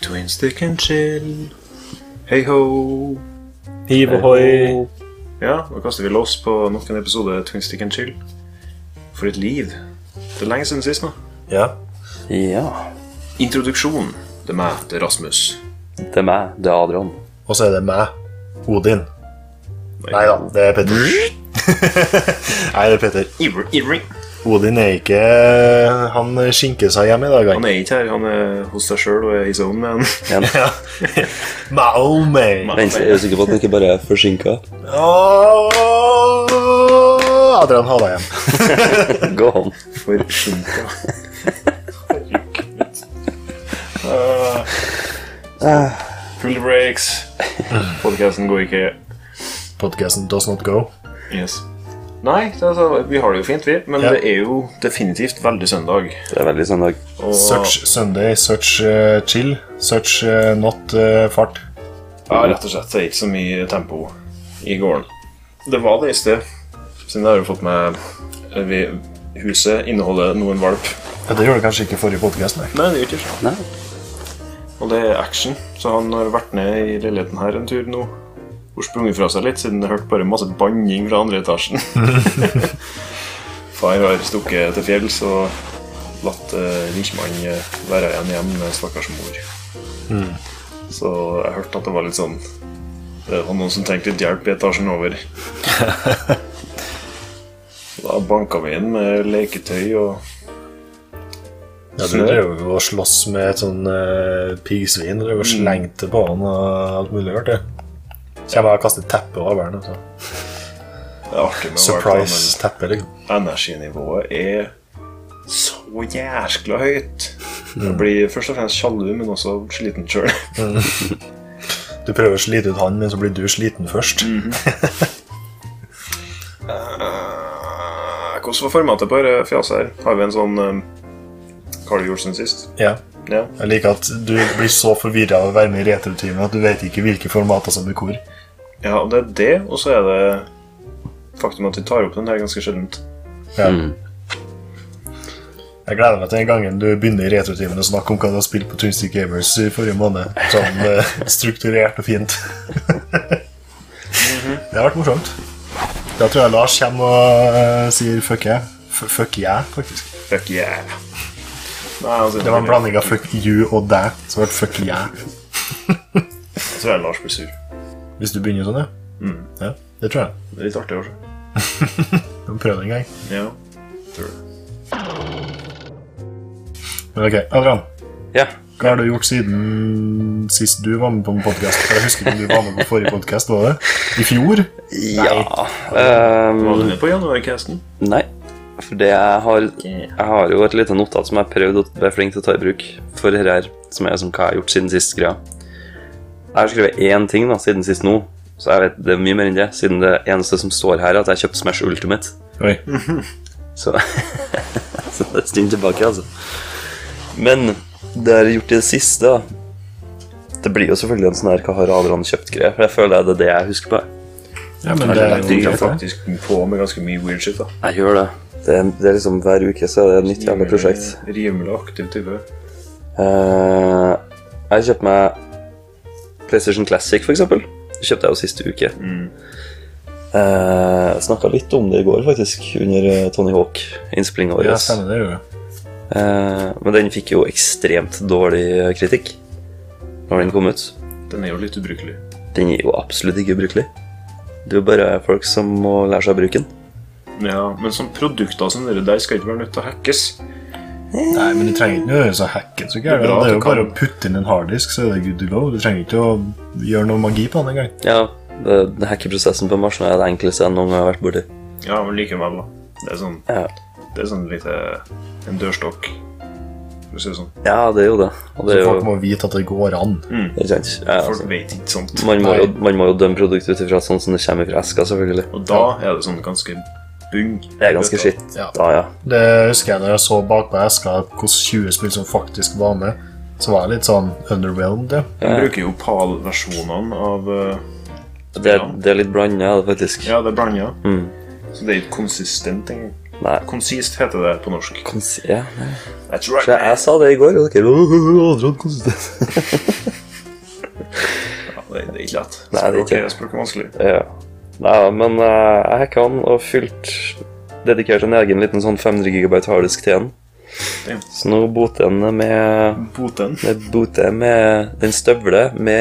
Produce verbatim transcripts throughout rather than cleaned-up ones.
Twin stick and chill. Hei ho. Hiv og hoi. Ja, nå kaster vi loss på nok en episode Twin stick and chill. For et liv. Det er lenge siden sist nå. Ja. Ja. Introduksjon. Det er meg, det er Rasmus. Det er meg, det er Adrian. Og så er det meg, Odin. Neida, det er Petter. Nei, det er Petter. Ivrig, ivrig. Odin er ikke... Han skinker seg hjem i dag. Han er ikke her, han er hos seg selv og er i zone med han. Ja. Mao, mate. Men jeg er sikker på at han ikke bare er forsinket. Åh, Adrian, ha deg hjem. Gå an. Forsinket. uh, Full breaks. Podcasten går ikke. Podcasten does not go. Yes. Nei, det er altså, vi har det jo fint vi, men Ja. det er jo definitivt veldig søndag. Det er veldig søndag. Og Such Sunday, such uh, chill, such uh, not uh, fart. ja, rett og slett, det er ikke så mye tempo i gården. Det var det i sted, siden jeg har jo fått med vi, huset inneholder noen valp. Ja, det gjorde det kanskje ikke forrige podcast, nei. Nei, det gjør ikke sånn. Nei. Og det er action, så han har vært ned i leiligheten her en tur nå. Og sprunget fra seg litt, siden det hørte bare masse banning fra andre etasjen. Far har stukket til fjells og latt uh, Riksmann uh, være igjen hjem med stakkars mor. Mm. Så jeg hørte at det var litt sånn, det var noen som trengte litt hjelp i etasjen over. Da banket vi inn med leketøy og Ja, du drev jo og slåss med et sånn uh, pigsvin, og drev og slengte på han og alt mulig hørt det. Så jeg bare kastet teppe over den, altså. Det er artig med Surprise teppe, liksom. Energinivået er så jæskla høyt. Jeg blir først og fremst sjalu, men også sliten selv. Du prøver å slite ut han, men så blir du sliten først. uh, Hvordan var formatet på dette fjaset her? Har vi en sånn um, Hva har du gjort siden sist? Ja. Ja. Jeg liker at du blir så forvirret av å være med i retrotimen at du vet ikke hvilke formater som er hvor. Ja, og det er det, og så er det faktum at vi tar opp den her ganske sjeldent. Ja. Mm. Jeg gleder meg til en gangen du begynner i retrotimen og snakke om hva du har spilt på Twin Stick Gamers i forrige måned. Sånn uh, strukturert og fint. Det har vært morsomt. Da tror jeg Lars kommer og uh, sier fuck yeah. F fuck yeah, faktisk. Fuck yeah. Nei, altså, Det var en blanding av fuck you og deg, så var det fuck yeah. Jeg tror jeg Lars blir sur. Hvis du begynner sånn, ja. Mm. Ja, det tror jeg. Det er litt artig også. Du må prøve det en gang. Ja, tror du. Men ok, Adrian, Ja. hva har du gjort siden sist du var med på en podcast? For jeg husker ikke om du var med på forrige podcast, var det? I fjor? Ja. Var du Um, med på januarcasten? nei. For det jeg har Jeg har jo et lite notat som jeg har prøvd å være flink til å ta i bruk for dette her, som er som hva jeg har gjort siden sist greia. Jeg har skrevet én ting da, siden sist nå, så jeg vet det er mye mer enn det, siden det eneste som står her er at jeg har kjøpt Smash Ultimate. Oi. Så, så det er stund tilbake, altså. Men det jeg har gjort i det siste da, det blir jo selvfølgelig en sånn her hva har Adrian kjøpt greie, for jeg føler det er det jeg husker på. Ja, men Det det er er jo dyrt, faktisk på med ganske mye weird shit da. Jeg gjør det. Det er, det er liksom hver uke så er det et nytt jævla prosjekt. Rimelig aktiv type. Uh, jeg har kjøpt meg PlayStation Classic for eksempel. Det kjøpte jeg jo siste uke. Mm. Uh, jeg snakket litt om det i går faktisk, under uh, Tony Hawk innspillinga vår. Ja, stemmer det, jo. Uh, men den fikk jo ekstremt dårlig kritikk når den kom ut. Den er jo litt ubrukelig. Den er jo absolutt ikke ubrukelig. Det er jo bare folk som må lære seg å bruke den. Ja, men som produkter som dere der skal ikke være nødt til å hackes. Nei, men du trenger ikke gjøre så hacken, så gærent. Det er bra Det at er jo du bare kan- å putte inn en harddisk, så er det good to go. Du trenger ikke å gjøre noe magi på den en gang. Ja, det, det hackeprosessen på Mars er det enkleste jeg noen gang har vært borti. Ja, men likevel da. Det er sånn, Ja. det er sånn lite, en dørstokk, for å si det sånn. Ja, det er jo det. Og det Så er jo, folk må vite at det går an. Mm. det er sant. Ja, Folk altså. vet ikke sånt. Man må, jo, Nei. man må jo dømme produktet ut ifra sånn som det kommer fra eska, selvfølgelig. Og da er det sånn ganske bung. Det er ganske skitt. Ja. Da, ja. Det husker jeg når jeg så bak på eska hos tjue spill som faktisk var med, så var jeg litt sånn underwhelmed, ja. De bruker jo PAL-versjonene av... Uh, Det, er- det er litt blandet, ja, faktisk. ja, det er blandet. Mm. Så det er ikke konsistent engang. Nei. Konsist heter det på norsk. Konsi ja, nei. That's right. Så jeg, jeg sa det i går, og dere aldri hatt konsistent. Ja, det, det er ikke lett. Nei, det er ikke Språk, språk er vanskelig. Ja. Nei, men uh, jeg hacka den og fylt dedikert en egen liten sånn fem hundre gigabyte harddisk til den. Damn. Så nå boter den med Boten. med boter med den støvle med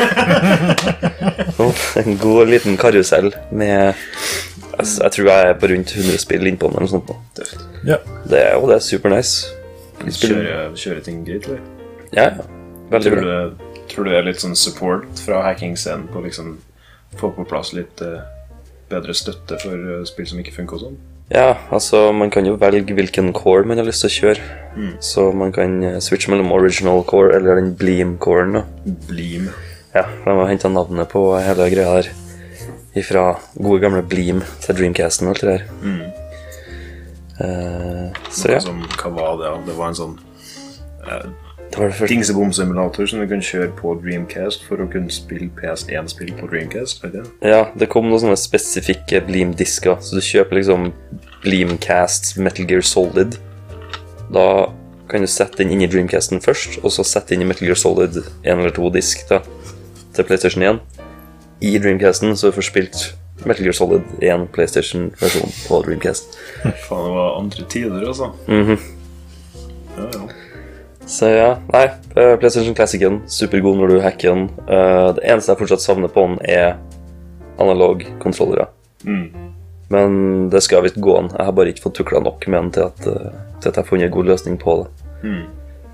en god liten karusell med jeg, jeg tror jeg er på rundt hundre spill innpå den eller noe sånt nå. Tøft. Ja. Det er jo det er super nice. Kjører, kjører ting greit, eller? Ja, ja. Veldig Tror bra. du, tror du det er litt sånn support fra hacking-scenen på liksom få på plass litt uh, bedre støtte for uh, spill som ikke funker og sånn? Ja, altså man kan jo velge hvilken core man har lyst til å kjøre. Mm. Så man kan uh, switche mellom original core eller den Bleem-coren da. Bleem. Ja, de har hentet navnet på hele greia her ifra gode gamle Bleem til Dreamcasten og alt det der. Mm. Uh, så Noe ja, som, hva var det? Ja? Det var en sånn uh, det var det første. dingsebomsemulator som du kan kjøre på Dreamcast for å kunne spille P S one-spill på Dreamcast, vet du? Ja, det kom noen sånne spesifikke Bleem-disker, så du kjøper liksom Bleemcast Metal Gear Solid. Da kan du sette den inn i Dreamcasten først, og så sette inn i Metal Gear Solid en eller to disk da, til PlayStation one. I Dreamcasten så får du spilt Metal Gear Solid one PlayStation-versjon på Dreamcast. Faen, det var andre tider, altså. Mhm. Ja, ja. Så ja, nei, uh, PlayStation Classicen, supergod når du hacker den. Uh, det eneste jeg fortsatt savner på den er analog kontrollere. Mm. Men det skal visst gå an. Jeg har bare ikke fått tukla nok med den til at, uh, til at jeg har funnet en god løsning på det. Mm.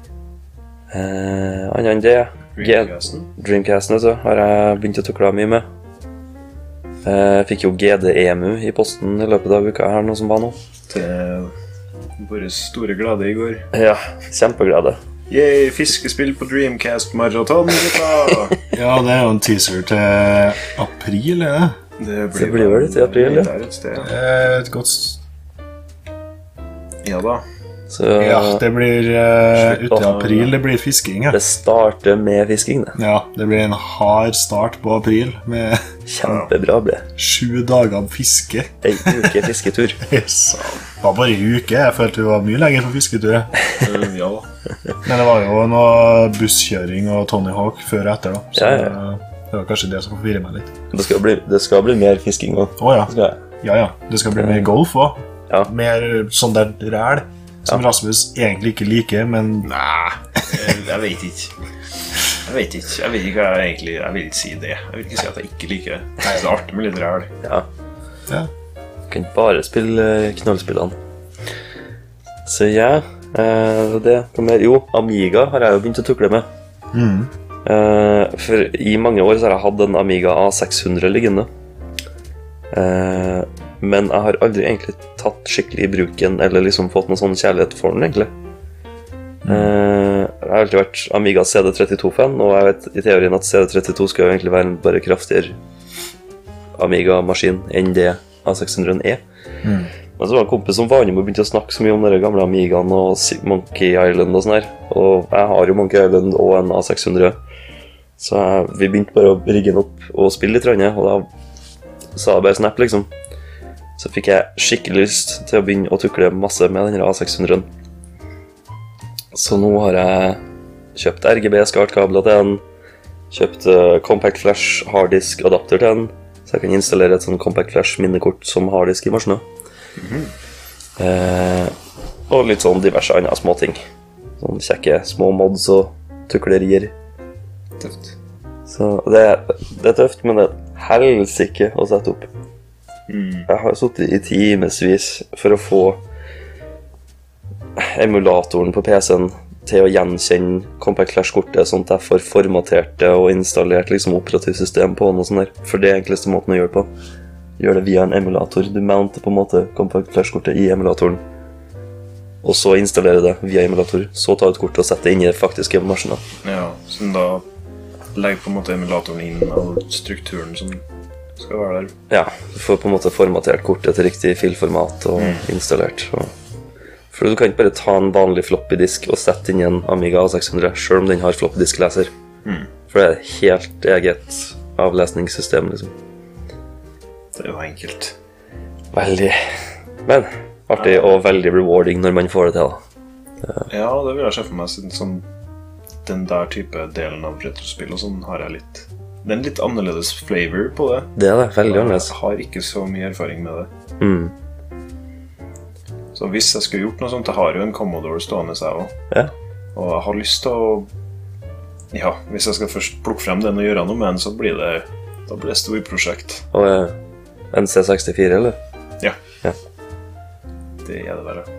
Uh, annet enn det, Dreamcasten. Dreamcasten vet du, har jeg begynt å tukle mye med. Uh, jeg fikk jo G D-emu i posten i løpet av uka her, noe som var nå. Til våre store glede i går. Ja, kjempeglede. Yay, fiskespill på Dreamcast maraton, gutta! Ja, det er jo en teaser til april, er det? Det Det blir vel litt i april, ja. Det er et sted. Det er et godt... s- Ja da. Så Ja, det blir uh, Slutt ute i å- april, det blir fisking, ja. det starter med fisking, det. Ja, det blir en hard start på april, med Kjempebra ble. sju dager fiske. En uke fisketur. Yes. Det var bare en uke, jeg følte det var mye lenger på fisketur. Uh, ja da. Men det var jo noe busskjøring og Tony Hawk før og etter da. Så Ja, ja. uh, det var kanskje det som forvirrer meg litt. Det skal bli, det skal bli mer fisking også. Å ja. Skal jeg. Ja, ja. Det skal bli mer golf også. Ja. Mer sånn der ræl, som Rasmus egentlig ikke liker, men Nei, jeg, jeg vet ikke. Jeg vet ikke. Jeg vet ikke hva jeg egentlig... Jeg vil ikke si det. Jeg vil ikke si at jeg ikke liker det. Jeg synes det er artig med litt ræl. Ja. ja. Jeg kan bare spille eh, knallspillene. Så ja, eh, det kan mer. Jo, Amiga har jeg jo begynt å tukle med. Mm. Eh, for i mange år så har jeg hatt en Amiga A seks hundre liggende. Eh, men jeg har aldri egentlig tatt skikkelig i bruken, eller liksom fått noen sånn kjærlighet for den, egentlig. Eh, jeg har alltid vært Amiga C D trettito-fan, og jeg vet i teorien at C D trettito skal jo egentlig være en bare kraftigere Amiga-maskin enn det A seks hundre er. Mm. Men så var det en kompis som var inne og begynte å snakke så mye om de gamle Amigaen og Si- Monkey Island og sånn her. Og jeg har jo Monkey Island og en A seks hundre. Så jeg, vi begynte bare å rigge den opp og spille litt, rann, og da sa jeg bare snap, liksom. Så fikk jeg skikkelig lyst til å begynne å tukle masse med denne A seks hundre. Så nå har jeg kjøpt R G B-skartkabler til den, kjøpt uh, Compact Flash harddisk adapter til den, så jeg kan installere et sånn Compact Flash minnekort som harddisk i maskinen. Mhm. Eh, og litt sånn diverse andre små ting. Sånn kjekke små mods og tuklerier. Tøft. Så det, det er tøft, men det er helsike å sette opp. Mm. Jeg har suttet i timesvis for å få emulatoren på P C-en til å gjenkjenne Compact Flash-kortet, sånn at jeg får formatert det og installert liksom operativsystem på den og sånn der. For det er enkleste måten å gjøre det på. Gjør det via en emulator. Du mounter på en måte Compact Flash-kortet i emulatoren, og så installerer det via emulator. Så tar du et kort og setter det inn i det faktiske maskinen. Ja, som da legger på en måte emulatoren inn av strukturen som skal være der. Ja, du får på en måte formatert kortet til riktig filformat og installert. Og for du kan ikke bare ta en vanlig floppy-disk og sette inn i en Amiga A seks hundre, selv om den har floppy-disk-leser. Mm. For det er et helt eget avlesningssystem, liksom. Det er jo enkelt. Veldig. Men artig og veldig rewarding når man får det til. Da. Ja, det vil jeg se for meg, siden sånn, den der type delen av retrospill og sånn har jeg litt... Det er en litt annerledes flavor på det. Det er det, veldig annerledes. Jeg har ikke så mye erfaring med det. Mm. Så hvis jeg skulle gjort noe sånt, jeg har jo en Commodore stående seg også. Ja. Og jeg har lyst til å... Ja, hvis jeg skal først plukke frem den og gjøre noe med den, så blir det... Da blir det et stort prosjekt. Og uh, en C sekstifire, eller? Ja. Ja. Det er det bare.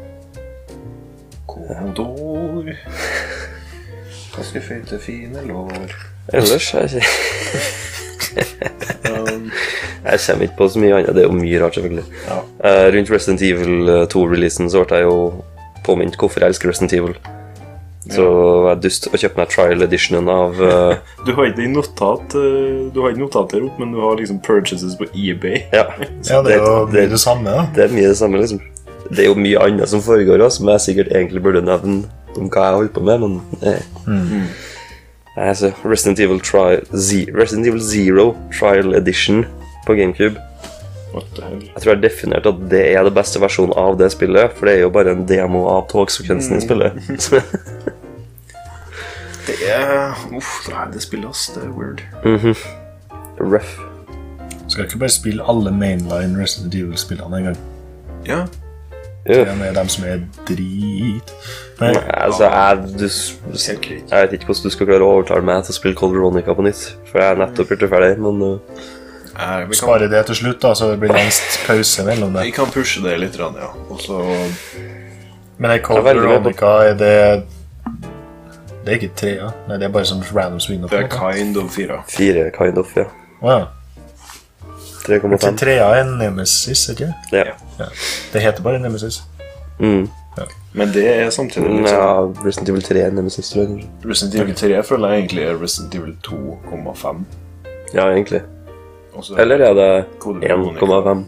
Commodore. Ganske fete, fine lår. Ellers er jeg ikke... um, jeg kommer ikke på så mye annet. Det er jo mye rart, selvfølgelig. Ja. Uh, rundt Resident Evil to-releasen så ble jeg jo påminnet hvorfor jeg elsker Resident Evil. Så jeg er dust å kjøpe meg trial editionen av... Uh, du har ikke notat, uh, du har ikke notater opp, men du har liksom purchases på eBay. Ja, ja det er jo det, mye det samme, da. Det er mye det samme, liksom. Det er jo mye annet som foregår også, som jeg sikkert egentlig burde nevne om hva jeg holder på med, men... Eh. Mm. Altså, Resident Evil, tri- Z- Resident Evil Zero Trial Edition på GameCube. What the hell? Jeg tror jeg har definert at det er det beste versjonen av det spillet, for det er jo bare en demo av togsekvensen i spillet. Det er... Uff, det er det spillet, ass. Det er weird. Mhm. Rough. Skal ikke bare spille alle mainline Resident Evil-spillene en gang? Ja. Det er med dem som er drit. Nei, Nei, altså, jeg, du, jeg vet ikke hvordan du skal klare å overtale meg til å spille Code Veronica på nytt, for jeg er nettopp gjort det ferdig, men... Uh, Eh, vi, spare kan, det til slutt, da, så det blir lengst pause mellom det. vi kan pushe det litt, ja. Og så... Men er Code Jeg er veldig med på- Veronica, er det... Det er ikke tre, ja. Nei, det er bare sånn random swing. Det er kind of fire. Fire, kind of, ja. Wow. tre komma Til fem. trea er Nemesis, ikke? Ja. Ja. Det heter bare Nemesis. Mm. Men det er samtidig litt Ja, sånn... Resident Evil tre Nemesis, tror jeg. Resident Evil tre føler jeg egentlig er Resident Evil to komma fem. Ja, egentlig. Også- Eller er det Code en komma fem?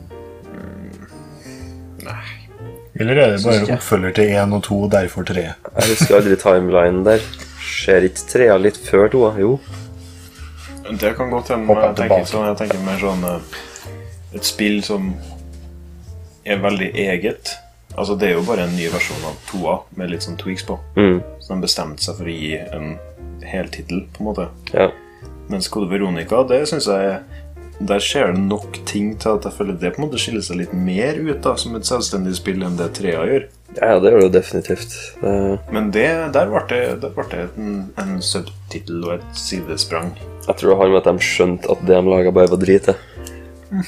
Nei. Eller er det bare en oppfølger til en og to, og derfor tre? Jeg husker aldri timeline der. Skjer ikke trea litt før toa? Jo. Det kan godt hende, men Hoppe jeg tenker, tilbake. ikke sånn, jeg tenker mer sånn eh, et spill som er veldig eget. Altså det er jo bare en ny versjon av toa med litt sånn tweaks på. Mm. Så de bestemte seg for å gi en hel titel, på en måte. Ja. Mens Code Veronica, det synes jeg der skjer det nok ting til at jeg føler det på en måte skiller seg litt mer ut da, som et selvstendig spill enn det trea gjør. Ja, det gjør det jo definitivt. Det... Men det, der ble det, der ble det en, en subtitel og et sidesprang. Jeg tror det har med at de skjønte at det de laget bare var drit. Mm.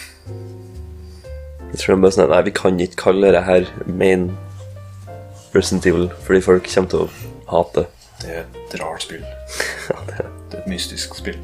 Jeg tror de bare sånn, nei, vi kan ikke kalle det her main Resident Evil, fordi folk kommer til å hate. Det er et rart spill. Ja, det er Det er et mystisk spill.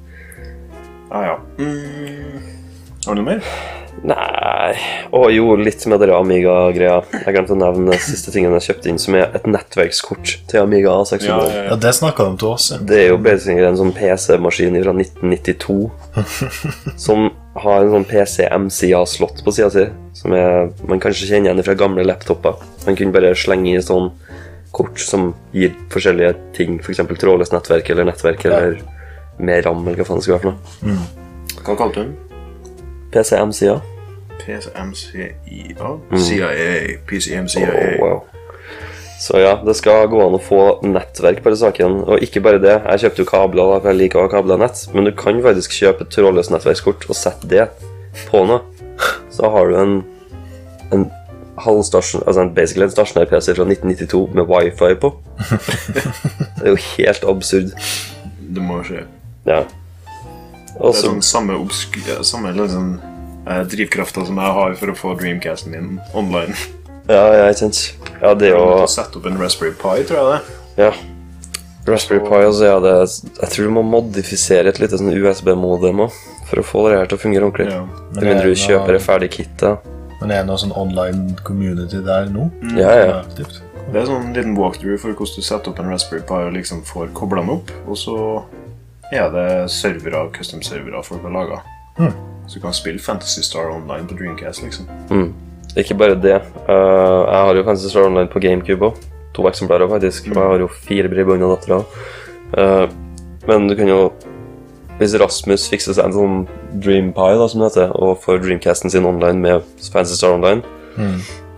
Ah, ja. Mm. Har du noe mer? Nei, og jo, litt med dere Amiga-greia. Jeg glemte å nevne siste tingen jeg kjøpte inn, som er et nettverkskort til Amiga A seks hundre. Ja, ja, Ja, det snakket de til oss. Ja. Det er jo basically en sånn P C-maskin fra nitten nittito som har en sånn P C M C A-slott på siden sin, som er, man kanskje kjenner igjen fra gamle laptopper. Man kunne bare slenge i sånn kort som gir forskjellige ting, for eksempel trådløst nettverk eller nettverk, eller mer RAM, eller hva faen det skal være for noe. Mm. Hva kalte du den? P C M C A. P C M C I A? C I A, P C M C I A. Oh, wow. Så ja, det skal gå an å få nettverk på det saken, og ikke bare det. Jeg kjøpte jo kabler, da, for jeg liker å ha kabler nett, men du kan faktisk kjøpe et trådløst nettverkskort og sette det på noe. Så har du en, en halvstasjon, altså en basically en stasjonær P C fra nitten nittito med wifi på. Det er jo helt absurd. Det må skje. Ja. Det Og er så sånn samme, obsk samme liksom, eh, drivkrafta som jeg har for å få Dreamcasten min online. ja, ja, ikke sant. Ja, det er Jeg jo måtte sette opp en Raspberry Pi, tror jeg det. ja. Raspberry Pi, og så er det jeg tror du må modifisere et lite sånn U S B-modem også, for å få det her til å fungere ordentlig. Ja. Det mindre du kjøper et ferdig kit da. Men er det noe sånn online community der nå? Ja, ja. Aktivt. Det er sånn en liten walkthrough for hvordan du setter opp en Raspberry Pi og liksom får koblet den opp, og så er det servere, custom-servere folk har laget. Mm. Så du kan spille Fantasy Star Online på Dreamcast, liksom. Mm. Ikke bare det. Uh, jeg har jo Fantasy Star Online på GameCube også. To eksemplarer faktisk. Og jeg har jo fire bredbåndadattere. Uh, men du kan jo, hvis Rasmus fikser seg en sånn Dream Pi da, som det heter, og får Dreamcasten sin online med Fantasy Star Online, Mm.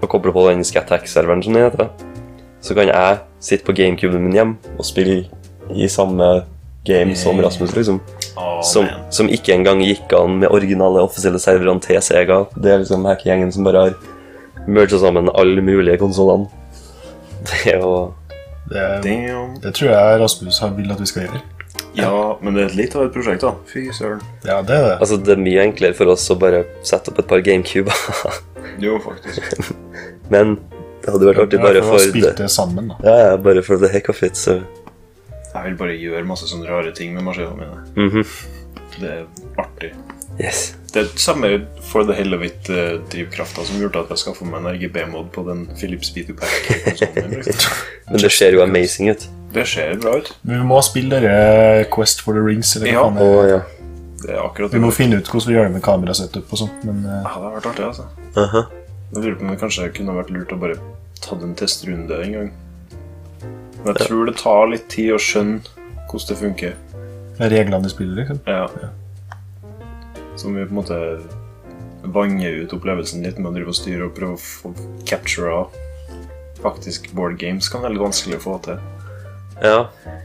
og kobler på den Scat-Hack-serveren som det heter, så kan jeg sitte på GameCuben min hjem og spille i samme game som Rasmus, liksom. Oh, som, som ikke engang gikk an med originale offisielle serverne til Sega. Det er liksom hackegjengen som bare har merget sammen alle mulige konsolene. Det er jo... Det, det tror jeg Rasmus vil at vi skal gjøre. Ja, men det er litt av et prosjekt da. Fy søren. Ja, det er det. Altså, det er mye enklere for oss å bare sette opp et par GameCube. Jo, faktisk. Men det hadde vært artig bare for... for å spille det sammen, da. Ja, ja, bare for the heck of it, så... Jeg vil bare gjøre masse sånne rare ting med maskinene mine. Mhm. Det er artig. Yes. Det er samme for the hell of it uh, drivkrafta som gjorde at jeg skaffet meg en R G B-mod på den Philips Videopack-konsolen. Liksom. Men det ser jo amazing ut. Det ser bra ut. Vi må spille dere Quest for the Rings, eller hva Ja. faen det er. Åh, ja. Det er akkurat Vi må finne ut hvordan vi gjør det med kamerasetup og sånt, men... eh, Ja, det har vært artig, altså. Aha. Jeg lurer på om det kanskje kunne vært lurt å bare ta en testrunde en gang. Men jeg tror det tar litt tid å skjønne hvordan det funker. reglene i spillet, liksom. Ja. Som vi på en måte vanger ut opplevelsen litt med å drive og styre og prøve å få capture av. Faktisk board games kan være veldig vanskelig å få til. Ja.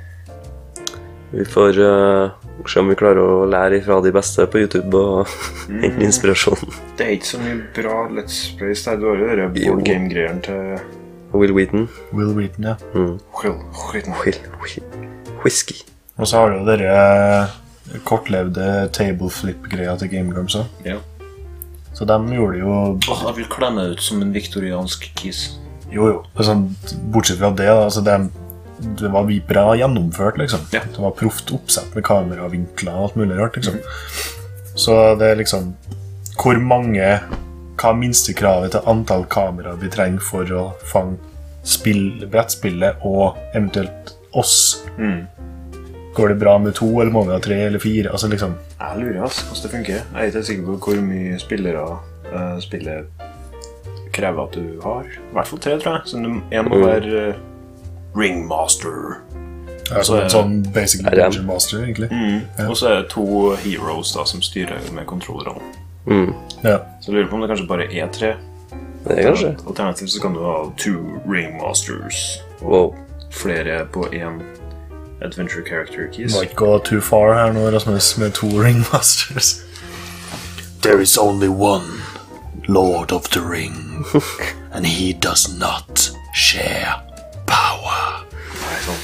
Vi får uh, se om vi klarer å lære ifra de beste på YouTube og hente inspirasjon. Det er ikke så mye bra Let's Plays der. Du har jo det board game-greieren til Will Wheaton. Will Wheaton, ja. Mm. Will Wheaton. Will, Will, whisky. Og så har du jo dere kortlevde table flip-greier til Game Grumps også. Ja. Så de gjorde jo... Åh, jeg vil klemme ut som en viktoriansk kiss. Jo, jo. Sånn, bortsett fra det, da, altså det, det var bra gjennomført, liksom. Ja. Det var proft oppsett med kameravinkler og alt mulig rart, liksom. Så det er liksom... Hvor mange... Hva er minstekravet til antall kameraer vi trenger for å fange spill, brettspillet og eventuelt oss? Mm. Går det bra med to, eller må vi ha tre, eller fire? Altså liksom... Jeg lurer altså, hvordan det funker. Jeg er ikke sikker på hvor mye spillere uh, spillet krever at du har. I hvert fall tre, tror jeg. Så en må være uh, Ringmaster. Altså en sånn basic Dungeon Master, egentlig. Mm. Ja. Og så er det to heroes da, som styrer med kontrollerne. Mm. Ja. Så jeg lurer på om det kanskje bare er tre. Det er kanskje. Alternativt så kan du ha two Ringmasters. Og Wow. flere på en adventure character keys. Må ikke gå too far her nå, Rasmus, med to Ringmasters. There is only one Lord of the Ring, and he does not share power. Nei, sant.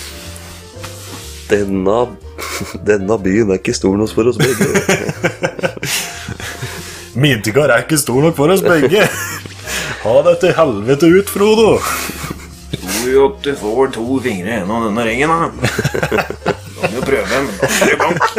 Denne, denne byen er ikke stor nok for oss begge. Midgard er ikke stor nok for oss begge. Ha deg til helvete ut, Frodo. Tror jo at du får to fingre gjennom denne ringen, da. Da må du prøve, men da er det bank.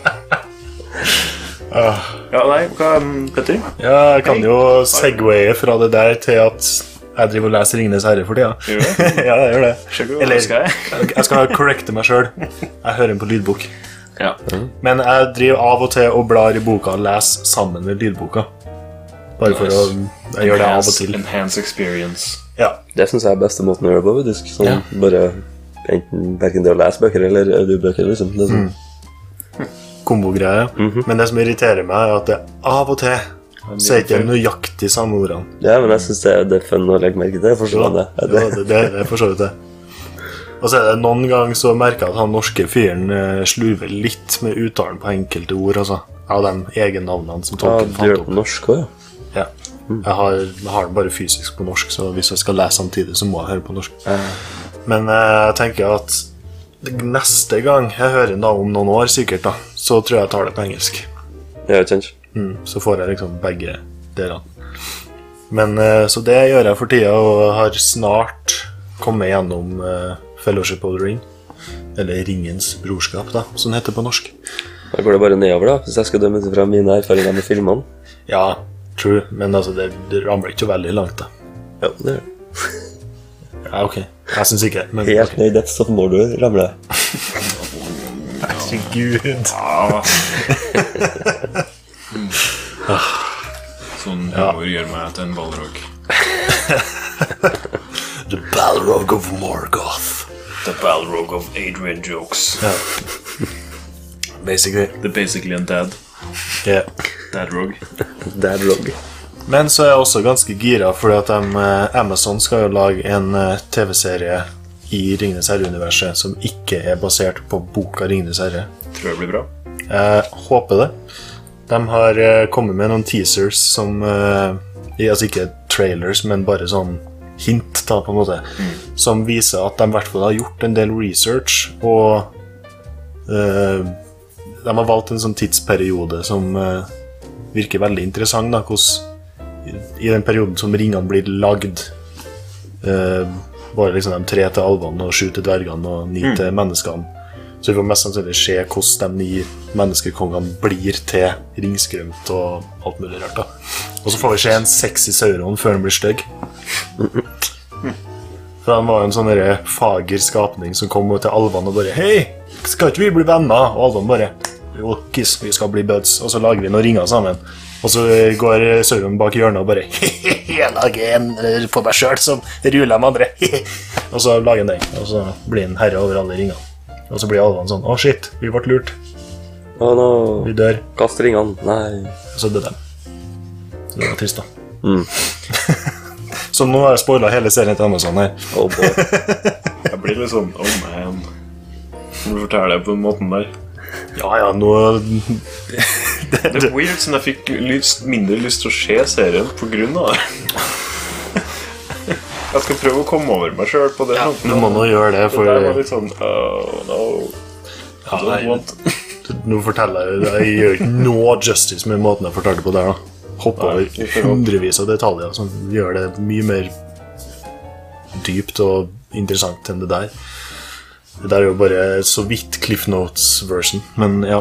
Ja, nei, hva, Petter? Ja, jeg kan jo segwaye fra det der til at jeg driver og leser Ringenes herre for tida. Gjør du det? Ja, jeg gjør det. Skjønner du, Eller, hva skal jeg? jeg skal correcte meg selv. Jeg hører på lydbok. Ja. Men jeg driver av og til og blar i boka og leser sammen med lydboka. Bare for å... Jeg gjør det av og til. Enhance experience. Ja. Det synes jeg er beste måten å gjøre på, faktisk. Sånn, Ja. bare enten hverken det å lese bøker eller audiobøker, liksom. Det er sånn. Kombogreie. Men det som irriterer meg er at det av og til så er ikke det nøyaktig samme ordene. Ja, men jeg synes det, er- det er fun å legge merke til. Jeg forstår det. Ja, det, det, det er for så vidt det. Og så er det noen gang så merker jeg at han norske fyren eh, slurver litt med uttalen på enkelte ord, altså. Av de egennavnene som Ja, tolken du fant gjør det opp. på norsk også, ja. Ja. Jeg har, jeg har den bare fysisk på norsk, så hvis jeg skal lese samtidig, så må jeg høre på norsk. Men eh, jeg tenker at neste gang jeg hører navn om noen år, sikkert da, så tror jeg jeg tar det på engelsk. Ja, ikke sant? Mm, så får jeg liksom begge delene. Men eh, så det gjør jeg for tida, og har snart kommet gjennom eh, Fellowship of the Ring. Eller Ringens brorskap, da, som det heter på norsk. Da går det bare nedover, da, hvis jeg skal dømme ut fra mine erfaringer med filmene. Ja, true, men altså, det, det ramler ikke så veldig langt, da. Ja, det gjør det. Ja, ok. Jeg synes ikke, men... Helt ned i depths of Mordor ramler. Herregud. Ja. Sånn humor gjør meg til en Balrog. The Balrog of Morgoth. The Balrog of Adrian jokes. Ja. Basically. The basically en dad. Yeah. Dadrog. Dadrog. Men så er jeg også ganske gira, fordi at de, eh, Amazon skal jo lage en eh, T V-serie i Ringenes Herre-universet som ikke er basert på boka Ringenes Herre. Tror jeg blir bra. Jeg håper det. De har eh, kommet med noen teasers som eh, altså ikke trailers, men bare sånn hint da, på en måte, mm. som viser at de i hvert fall har gjort en del research, og eh, de har valgt en sånn tidsperiode som uh, virker veldig interessant da, hvordan, i den perioden som ringene blir lagd, uh, bare liksom de tre til alvene og sju til dvergene og ni mm. til menneskene, så vi får mest sannsynlig se hvordan de ni menneskekongene blir til ringskrømt og alt mulig rart da. Og så får vi se en sexy Sauron før den blir stygg. For han var en sånn der fager skapning som kom til alvene og bare «Hei, skal ikke vi bli venner?» Og alvene bare «Jo, kiss, vi skal bli buds», og så lager vi noen ringer sammen. Og så går Sauron bak hjørnet og bare «Jeg lager en på meg selv som ruler med andre». Og så lager han den, og så blir han herre over alle ringene. Og så blir alvene sånn «Å, shit, vi ble lurt. Å, nå. Vi dør. Kast ringene. Nei. Og så døde de. Så det var trist da. Mm. Så nå har jeg spoilet hele serien til Amazon her. Oh boy. Jeg blir litt sånn, oh man. Må du fortelle det på den måten der? Ja, ja, nå... det, det er weird, sånn jeg fikk lyst, mindre lyst til å se serien på grunn av det. Jeg skal prøve å komme over meg selv på det. Ja, du må nå gjøre det, for... Det der var litt sånn, oh no. Ja, nei, nå forteller jeg, jeg gjør ikke noe justice med måten jeg fortalte på der da. Hopper over hundrevis av detaljer som gjør det mye mer dypt og interessant enn det der. Det der er jo bare så vidt Cliff Notes version, men ja.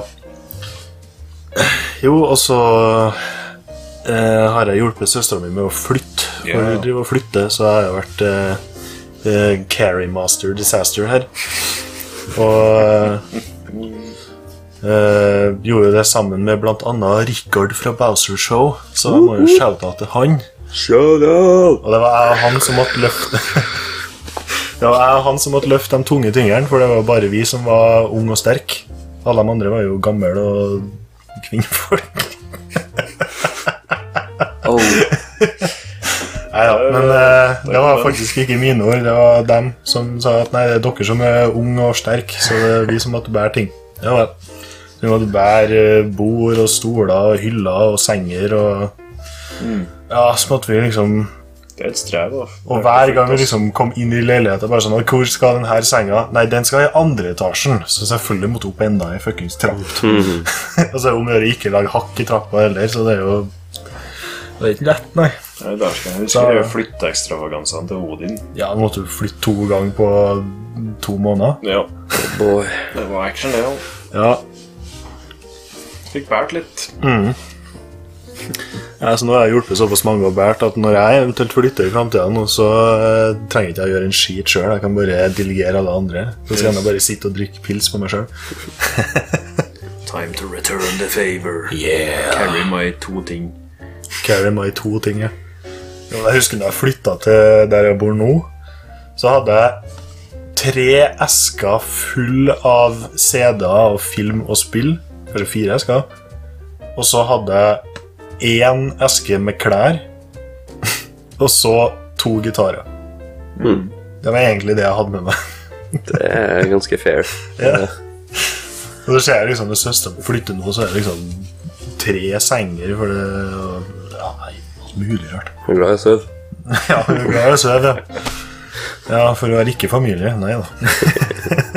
Jo, og så eh, har jeg hjulpet søsteren min med å flytte. For Yeah. hun driver og flytte, så har jeg vært eh, eh, Carry Master Disaster her. Og eh, gjorde det sammen med blant annet Richard fra Bowser Show, så jeg må jo shoute til han. Shout out! Og det var jeg og han som måtte løfte Det var jeg og han som måtte løfte de tunge tingene, for det var bare vi som var unge og sterk. Alle de andre var jo gamle og kvinnfolk. Oh. Nei da, men eh, det var faktisk ikke mine ord. Det var dem som sa at nei, det er dere som er unge og sterk, så det er vi som måtte bære ting. Ja vel. Vi måtte bære bord og stoler og hyller og senger og mm. ja, så måtte vi liksom Det er et strev da. Og hver gang vi liksom kom inn i leiligheten bare sånn, hvor skal denne senga? Nei, den skal i andre etasjen, så selvfølgelig måtte opp enda i fuckings trapp. Mm. Altså, om jeg ikke lager hakk i trappa heller, så det er jo det er ikke lett, nei. Nei, der skal jeg huske å flytte ekstravagansen til Odin. Ja, jeg måtte flytte to ganger på to måneder. Ja. Oh boy. Det var action, det jo. Ja. Fikk bært litt. Mm. Ja, så nå har jeg hjulpet såpass mange og bært at når jeg eventuelt flytter i fremtiden nå, så uh, trenger ikke jeg å gjøre en skit selv. Jeg kan bare delegere alle andre. Så kan jeg bare sitte og drikke pils på meg selv. Time to return the favor. Yeah. Carry my to ting. Carry my to ting, ja. Jeg husker da jeg flyttet til der jeg bor nå, så hadde jeg tre esker full av C D-er og film og spill, eller fire esker, og så hadde jeg en eske med klær, og så to gitarer. Mm. Det var egentlig det jeg hadde med meg. Det er ganske fair. Ja. Og så ser jeg liksom, når søsteren flytter nå, så er det liksom tre senger for det, og ja, nei, alt mulig rart. Jeg er glad jeg søv. Ja, jeg er glad jeg søv, ja. Ja, for å være ikke familie, nei da.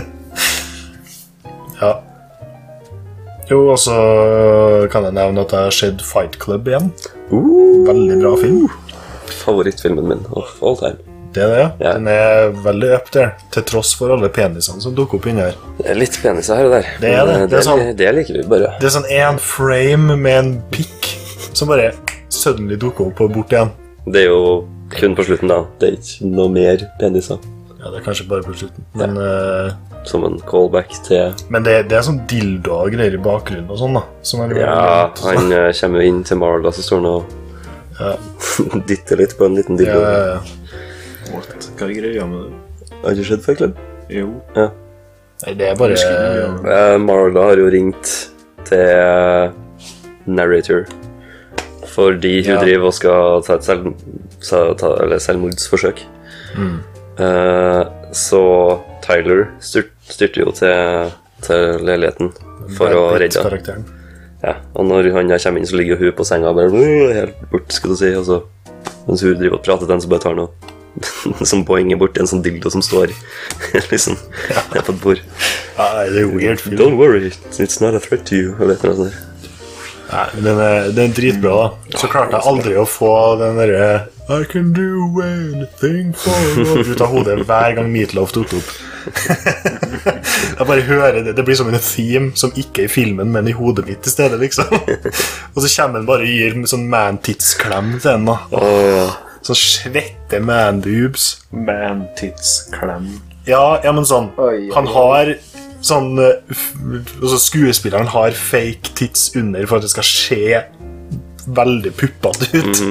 Ja. Jo, og så kan jeg nevne at jeg har sett Fight Club igjen. Uh, Veldig bra film. Favorittfilmen min of all time. Det er det, ja. Ja. Den er veldig up there, til tross for alle penisene som dukker opp inn her. Det er litt peniser her og der. Det er det, Men, det er sånn- det liker vi bare. Det er sånn en frame med en pikk som bare suddenly dukker opp og bort igjen. Det er jo kun på slutten da. Det er ikke noe mer peniser. Ja, det er kanskje bare på slutten. Men, eh, Som en callback til... men det, det er sånn dildo og greier i bakgrunnen og sånn da. Som er Ja, han uh, kommer jo inn til Marla, så står han og Ja. dytter litt på en liten dildo. Ja, ja, ja. What? Hva er greia med det? Har du sett Fight Club? Jo. Ja. Nei, det er bare... Uh, Marla har jo ringt til uh, narrator fordi hun Ja. driver og skal ta et selv, sa- ta, eller selvmordsforsøk. Mm. Eh, så Tyler styrt, styrte jo til, til leiligheten for å redde henne. karakteren. Ja, og når han da kommer inn, så ligger hun på senga og bare «Åh, helt bort, skal du si. Og så, mens hun driver og prater til den, så bare tar han noe som poenger bort en sånn dildo som står liksom nede på et bord. Ja, det er weird film. Don't worry, it's not a threat to you. Eller noe sånt der. Nei, men den er, den er dritbra da. Så klarte jeg aldri å få den der I can do anything for you ut av hodet hver gang Meatloaf tok opp. Jeg bare hører det. Det blir som en theme som ikke er i filmen, men i hodet mitt i stedet, liksom. Og så kommer den bare og gir sånn man-tits-klem til den da. Åh, Så svette man-boobs. Man-tits-klem. Ja, ja, men sånn Oi, oi, han har sånn uh, f- altså skuespilleren har fake tits under for at det skal se veldig puppete ut.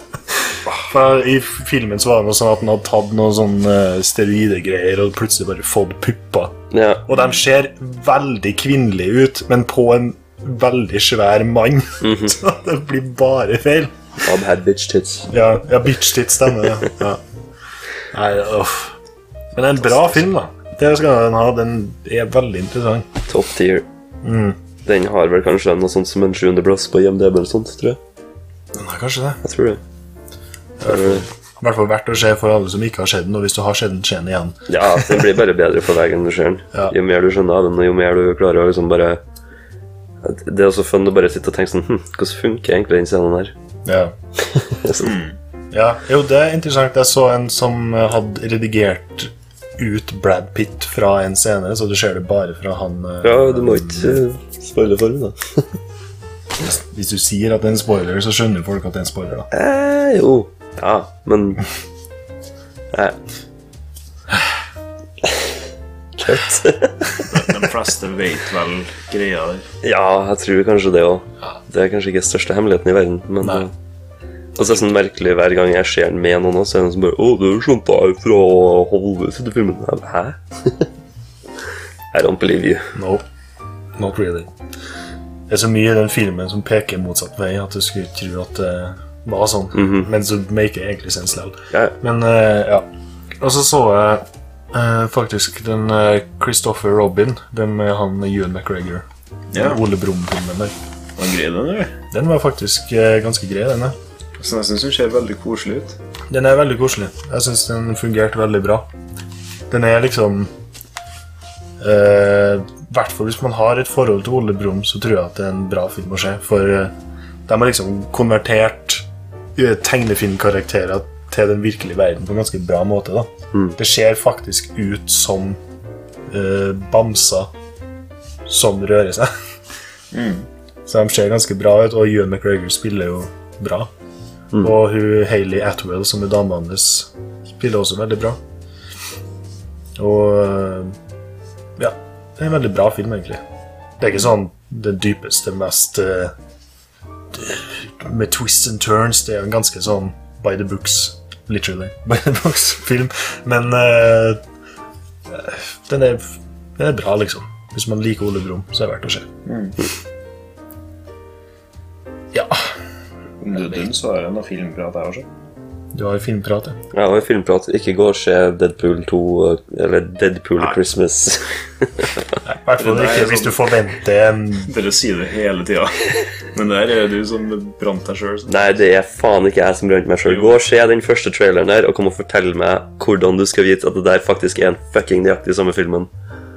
For i filmen så var det noe sånn at han hadde tatt noen sånn uh, steroidegreier og plutselig bare fått pupper. ja. Og de ser veldig kvinnelige ut, men på en veldig svær mann. Så det blir bare feil. Bob had bitch tits. Ja, ja bitch tits stemmer det. Ja. Nei, uff. Men det er en bra film da. Det skal den ha, den er veldig interessant. Top tier. Den har vel kanskje noe sånt som en sjuende plass på I M D B eller sånt, tror jeg. Nei, kanskje det. Jeg tror det. I hvert fall verdt å se for alle som ikke har sett den, og hvis du har sett den, se den igjen. Ja, den blir bare bedre for hver gang du ser den. Ja. Jo mer du skjønner av den, og jo mer du klarer å liksom bare... Det er også fun å bare sitte og tenke sånn, hm, hvordan funker egentlig den scenen her? Ja. Sånn. Ja, jo, det er interessant. Jeg så en som eh, hadde redigert ut Brad Pitt fra en scene, så du ser det bare fra han eh, Ja, du må ikke uh, spoile for den da. Hvis du sier at det er en spoiler, så skjønner folk at det er en spoiler da. Eh, jo. Ja, men... Eh. Køtt. De fleste vet vel greia der. Ja, jeg tror kanskje det også. Det er kanskje ikke største hemmeligheten i verden, men... Nei. eh, Og så er det sånn merkelig hver gang jeg ser den med noen, så er det noen som bare «Åh, det skjønte jeg fra halvveis i filmen». Jeg bare, hæ? I don't believe you. No, not really. Det er så mye i den filmen som peker motsatt vei, at du skulle tro at det var sånn, men så make det egentlig sense lell. Ja, Men, eh, ja. Og så så jeg eh, faktisk den eh, Christopher Robin, den med han Ewan McGregor. Ja. Ole Brumm-filmen der. Var grei den, eller? Den var faktisk eh, ganske grei, den der. Så jeg synes den ser veldig koselig ut. Den er veldig koselig. Jeg synes den fungerte veldig bra. Den er liksom eh, i hvert fall hvis man har et forhold til Ole Brumm, så tror jeg at det er en bra film å se. For eh, de har liksom konvertert eh, tegnefilmkarakterer til den virkelige verden på en ganske bra måte da. Det ser faktisk ut som eh, bamser som rører seg. Så de ser ganske bra ut, og Ewan McGregor spiller jo bra. Og hun Hayley Atwell, som er damen hans, spiller også veldig bra. Og øh, ja, det er en veldig bra film egentlig. Det er ikke sånn den dypeste, mest øh, med twists and turns. Det er en ganske sånn by the books, literally by the books film. Men øh, den, er, den er bra liksom. Hvis man liker Ole Brumm, så er det verdt å se. Ja. Du, den så er det noe filmprat jeg også. Du har filmprat, ja. ja og i filmprat, ikke gå og se Deadpool to, eller Deadpool Nei. Christmas. Nei, i hvert fall Det er ikke hvis sånn- du forventer en... Dere sier det hele tiden. Men der er du som brant deg selv. Nei, det er faen ikke jeg som brant meg selv. Gå og se den første traileren der, og kom og fortell meg hvordan du skal vite at det der faktisk er en fucking nøyaktig samme filmen.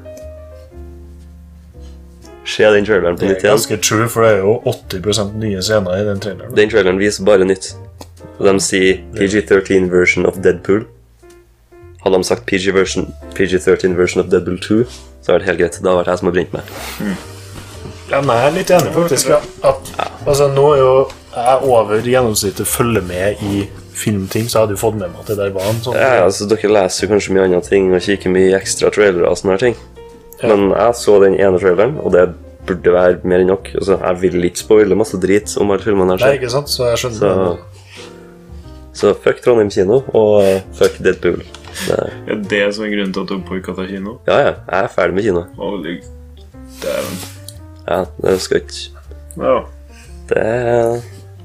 Se den traileren på Det nytt er igjen. ganske true, for det er jo åtti prosent nye scener i den traileren. Den traileren viser bare nytt. Og de sier P G thirteen version of Deadpool. Hadde de sagt P G version, P G thirteen version of Deadpool two, så var det helt greit. Da var det jeg som har brent meg. Ja, nei, jeg er litt enig faktisk. Ja. At, altså, nå er jo jeg over gjennomsnittet følger med i filmting, så hadde jeg fått med meg at det der var en sånn... Ja, altså, dere leser jo kanskje mye andre ting og kikker mye ekstra trailere og sånne her ting. Men jeg så den ene traileren, og det burde være mer enn nok. Altså, jeg vil ikke spoile masse drit om alle filmene her. Nei, ikke sant? Så jeg skjønner Så, det. så fuck Trondheim kino, og uh, fuck Deadpool. Det, Er det som er grunnen til at du boykotter kino? ja, ja, jeg er ferdig med kino. Holy dæven. Ja, det skal ikke... Ja. Det,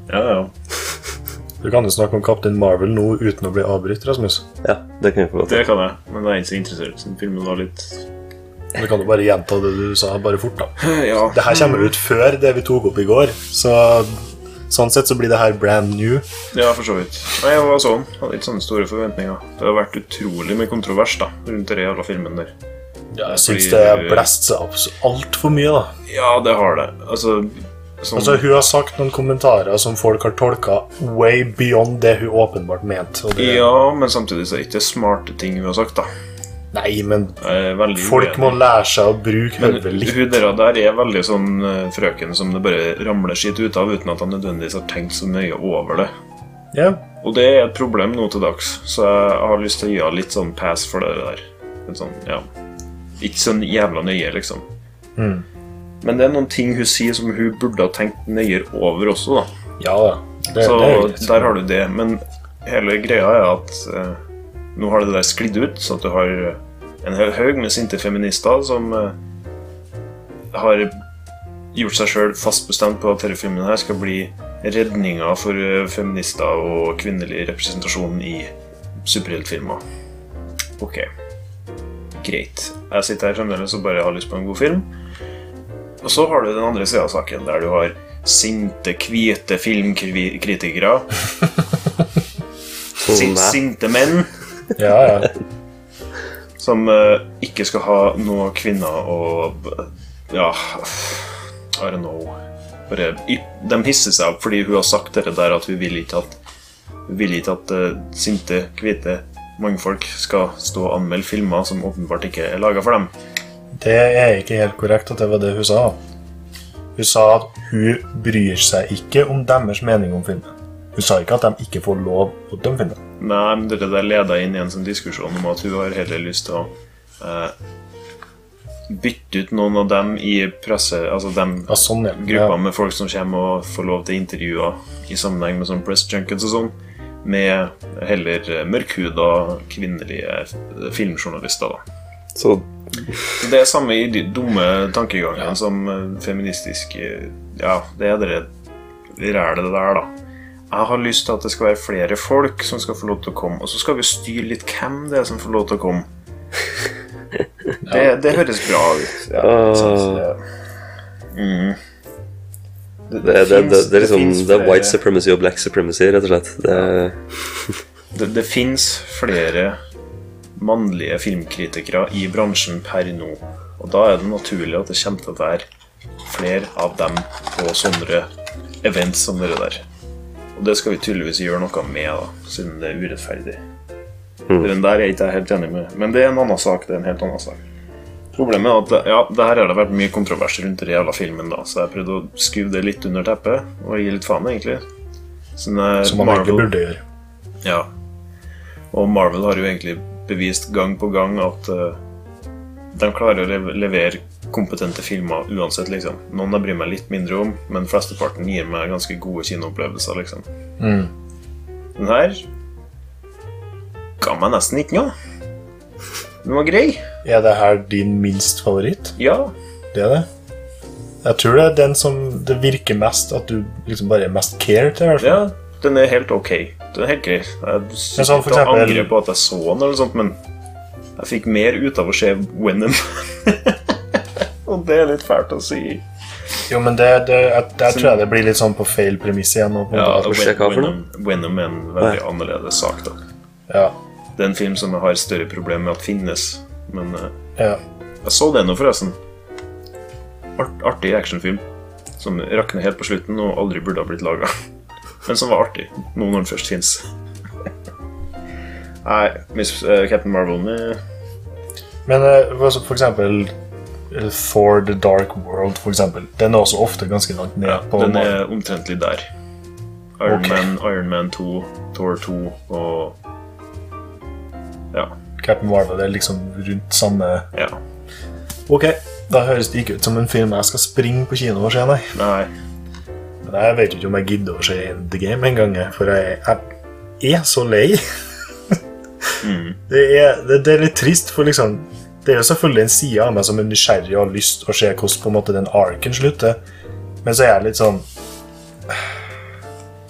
Ja, ja. Du kan jo snakke om Captain Marvel nå uten å bli avbrytt, Rasmus. Ja, det kan jeg få Det kan jeg, men jeg er ikke så interessert, siden filmen var litt... Du kan jo bare gjenta det du sa, bare fort da. Ja. Det her kommer ut før det vi tok opp i går, så sånn sett så blir det her brand new. Ja, for så vidt. Nei, jeg var sånn. Hadde ikke sånne store forventninger. Det har vært utrolig med kontrovers da, rundt den jævla filmen der. Ja, jeg synes det er blæst seg opp alt for mye da. Ja, det har det. Altså, sånn... altså, hun har sagt noen kommentarer som folk har tolket way beyond det hun åpenbart ment. Og det... Ja, men samtidig så er det ikke smarte ting hun har sagt da. Nei, men uenig. folk må lære seg å bruke høyde litt. Hun der, der er veldig sånn uh, frøken som det bare ramler skitt ut av uten at han nødvendigvis har tenkt så mye over det. Ja. Og det er et problem nå til dags, så jeg har lyst til å gi henne litt sånn pass for det der. En sånn, ja... Ikke sånn jævla nøye, liksom. Mm. Men det er noen ting hun sier som hun burde ha tenkt nøyere over også, da. Ja, da. Det, så det er litt. Der har du det. Men hele greia er at eh, nå har det der sklidd ut, så at du har en hel haug med sinte feminister som eh, har gjort seg selv fast bestemt på at denne filmen her skal bli redninger for eh, feminister og kvinnelig representasjon i superheltfilmer. Ok. Greit. Jeg sitter her fremdeles og bare har lyst på en god film. Og så har du den andre siden av saken, der du har sinte, hvite filmkritikere. Sin, sinte menn. Ja, ja. Som uh, ikke skal ha noen kvinner og... Ja, I don't know. Bare, de hisser seg opp fordi hun har sagt det der at hun vil ikke at, hun vil ikke at uh, sinte, hvite mannfolk skal stå og anmelde filmer som åpenbart ikke er laget for dem. Det er ikke helt korrekt at det var det hun sa. Hun sa at hun bryr seg ikke om deres mening om filmen. Hun sa ikke at de ikke får lov å dømme filmen. Nei, men det der leder inn i en sånn diskusjon om at hun har heller lyst til å eh, bytte ut noen av dem i presse, altså dem ja, sånn, ja. grupper Ja. med folk som kommer og får lov til intervjuer i sammenheng med sånn press junkets og sånn, med heller mørkhuda kvinnelige filmjournalister da. Så Så det er samme i de dumme tankegangen ja. Som feministisk. Ja, det er det ræle det der da. Jeg har lyst til at det skal være flere folk som skal få lov til å komme, og så skal vi styre litt hvem det er som får lov til å komme. det, det høres bra ut. Ja, uh, mm. Det, det, det, det, finnes, det, det er liksom det, det er white supremacy og black supremacy, rett og slett. Det, det, det finnes flere mannlige filmkritikere i bransjen per nå, og da er det naturlig at det kommer til å være flere av dem på sånne events som dere der. Og det skal vi tydeligvis gjøre noe med da, siden det er urettferdig. Mm. Den der er ikke jeg helt enig med, men det er en annen sak, det er en helt annen sak. Problemet er at ja, det her har det vært mye kontrovers rundt den jævla filmen da, så jeg prøvde å skuve det litt under teppet og gi litt faen egentlig. Sånn, som man Marvel, egentlig burde gjøre. Ja, og Marvel har jo egentlig bevist gang på gang at uh, de klarer å levere kompetente filmer uansett liksom. Noen jeg bryr meg litt mindre om, men flesteparten gir meg ganske gode kinoopplevelser liksom. Mm. Den her ga meg nesten ikke noe. Den var grei. Er det her din minst favoritt? Ja. Det er det. Jeg tror det er den som det virker mest, at du liksom bare er mest care til, i hvert fall. Ja, den er helt ok. Den er helt grei. Jeg sitter sånn, og angrer på at jeg så den eller sånt, men jeg fikk mer ut av å se Venom. Og det er litt fælt å si. Jo, men det, det, der tror jeg det blir litt sånn på feil premiss igjen. På ja, Venom, Venom er en veldig ja. Annerledes sak da. Ja. Det er en film som jeg har større problem med at finnes. Men uh, ja. Jeg så det nå forresten. Art, artig actionfilm som rakner helt på slutten og aldri burde ha blitt laget. Men som var artig, nå når den først finnes. Nei, Miss uh, Captain Marvel med... Men uh, for eksempel uh, Thor The Dark World, for eksempel. Den er også ofte ganske langt ned ja, på den er omtrentlig der. Iron, okay. Man, Iron Man to, Thor to og... Ja. Captain Marvel er liksom rundt samme... Ja. Ok, da høres det ikke ut som en film jeg skal springe på kino og se, nei. Nei. Men jeg vet ikke om jeg gidder å se The Game en gang, for jeg, jeg er så lei. mm. det, er, det, det er litt trist, for liksom... Det er jo selvfølgelig en side av meg som er nysgjerrig og har lyst å se hvordan på en måte den arken slutter. Men så er jeg litt sånn...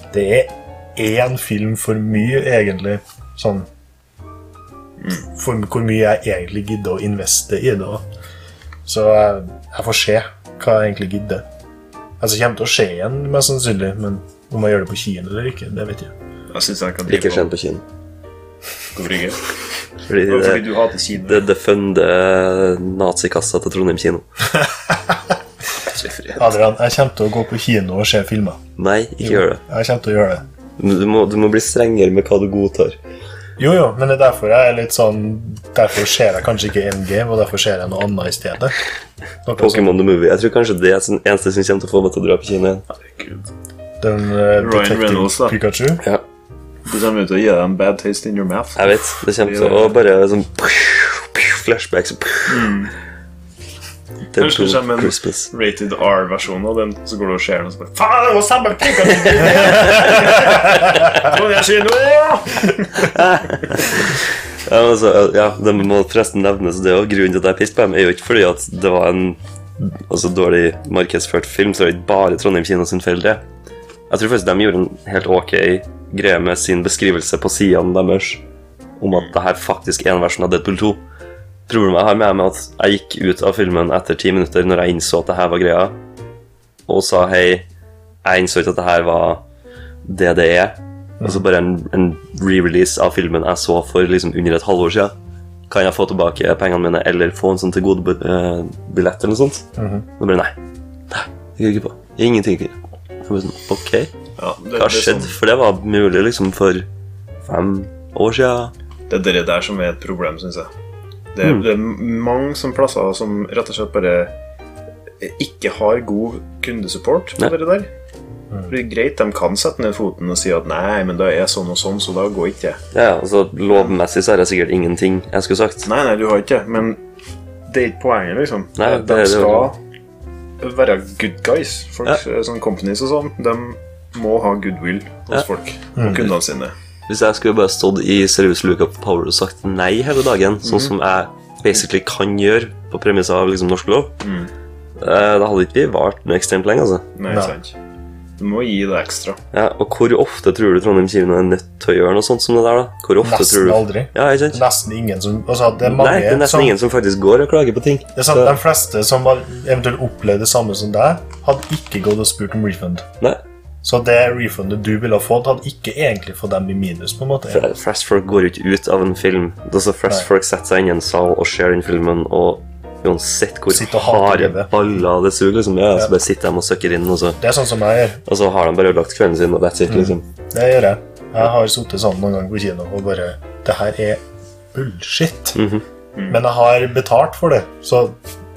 det er en film for mye, egentlig. Sånn for hvor mye jeg egentlig gidder å investe i det. Så jeg, jeg får se hva jeg egentlig gidder. Altså, det kommer til å skje igjen, mest sannsynlig, men om jeg gjør det på kino eller ikke, det vet jeg. Jeg synes jeg kan Ikke skjedd på kino. Hvorfor ikke? Fordi det, Fordi du hater kino. det, det funde nazikassa til Trondheim kino. Adrian, jeg kommer til å gå på kino og se filmer. Nei, ikke Jo, gjør det. Jeg kommer til å gjøre det. Du må, du må bli strengere med hva du godtar. Jo, jo, men det er derfor jeg er litt sånn. Derfor ser jeg kanskje ikke Endgame, og derfor ser jeg noe annet i stedet. Noe Pokémon The Movie. Jeg tror kanskje det er den eneste som kommer til å få meg til å dra på kino igjen. Herregud. sånn, Den uh, Ryan Detective Reynolds, da. Pikachu. Ja, Du kommer ut til å gi deg en bad taste in your mouth. jeg vet. Det kommer til å bare sånn flashbacks. Det Kanskje det kommer en Christmas. rated R-versjon av den, så går du og ser den og så bare faen, det var samme Pikachu! Trondheim kino! Ja, altså, ja, det må forresten nevnes det også. Grunnen til at jeg piste på dem er jo ikke fordi at det var en altså, dårlig markedsført film, så er det ikke bare Trondheim kino sin feil det. Jeg tror faktisk de gjorde en helt ok greie med sin beskrivelse på sidene deres om at det her faktisk er en versjon av Deadpool to. Problemet jeg har med meg er at jeg gikk ut av filmen etter ti minutter når jeg innså at det her var greia, og sa hei, jeg innså ikke at det her var det det er. Altså bare en, en re-release av filmen jeg så for liksom under et halvår siden. Kan jeg få tilbake pengene mine, eller få en sånn til gode uh, billett eller noe sånt? Mhm. Og bare nei, nei, det gjør jeg ikke på. Ingenting ikke. Jeg bare sånn, ok, Ja, det, hva har det er skjedd? sånn- For det var mulig liksom for fem år siden. Det er det der som er et problem, synes jeg. Det er, Mm. det er mange som plasser som rett og slett bare ikke har god kundesupport på Nei. det der. Det er greit, de kan sette ned foten og si at nei, men det er sånn og sånn, så da går ikke det. Ja, altså lovmessig så er det sikkert ingenting jeg skulle sagt. Nei, nei, du har ikke det, men det er ikke poenget, liksom. Nei, de det er det skal være good guys. Folk, Ja. sånn companies og sånn, de må ha goodwill hos Ja. folk og kundene sine. Hvis jeg skulle bare stått i seriøs Luke Up Power og sagt nei hele dagen, sånn som jeg basically kan gjøre på premisser av liksom norsk lov, Mm. eh, da hadde ikke vi vart noe ekstremt lenge, altså. Nei, Nei. sant. Du må gi det ekstra. Ja, og hvor ofte tror du Trondheim kino er nødt til å gjøre noe sånt som det der, da? Hvor ofte Nesten tror du... aldri. Ja, ikke sant? Nesten ingen som altså, det er mange Nei, det er nesten som, ingen som faktisk går og klager på ting. det er sant, De fleste som har eventuelt opplevd det samme som deg, hadde ikke gått og spurt om refund. Nei, Så det refundet du ville ha fått, hadde ikke egentlig fått dem i minus, på en måte. for Fresh folk går jo ikke ut av en film. Altså, Fresh Nei. folk setter seg inn i en sal og ser den filmen, og uansett hvor Sitter og hater harde livet. baller det suger, liksom. Ja, Ja. så bare sitter de og søkker inn, og så, Det er sånn som jeg gjør. og så har de bare ødelagt kvelden sin, og that's it, liksom. Det gjør jeg. Jeg har sittet sånn noen ganger på kino og bare Det her er bullshit. Mhm. Men jeg har betalt for det, så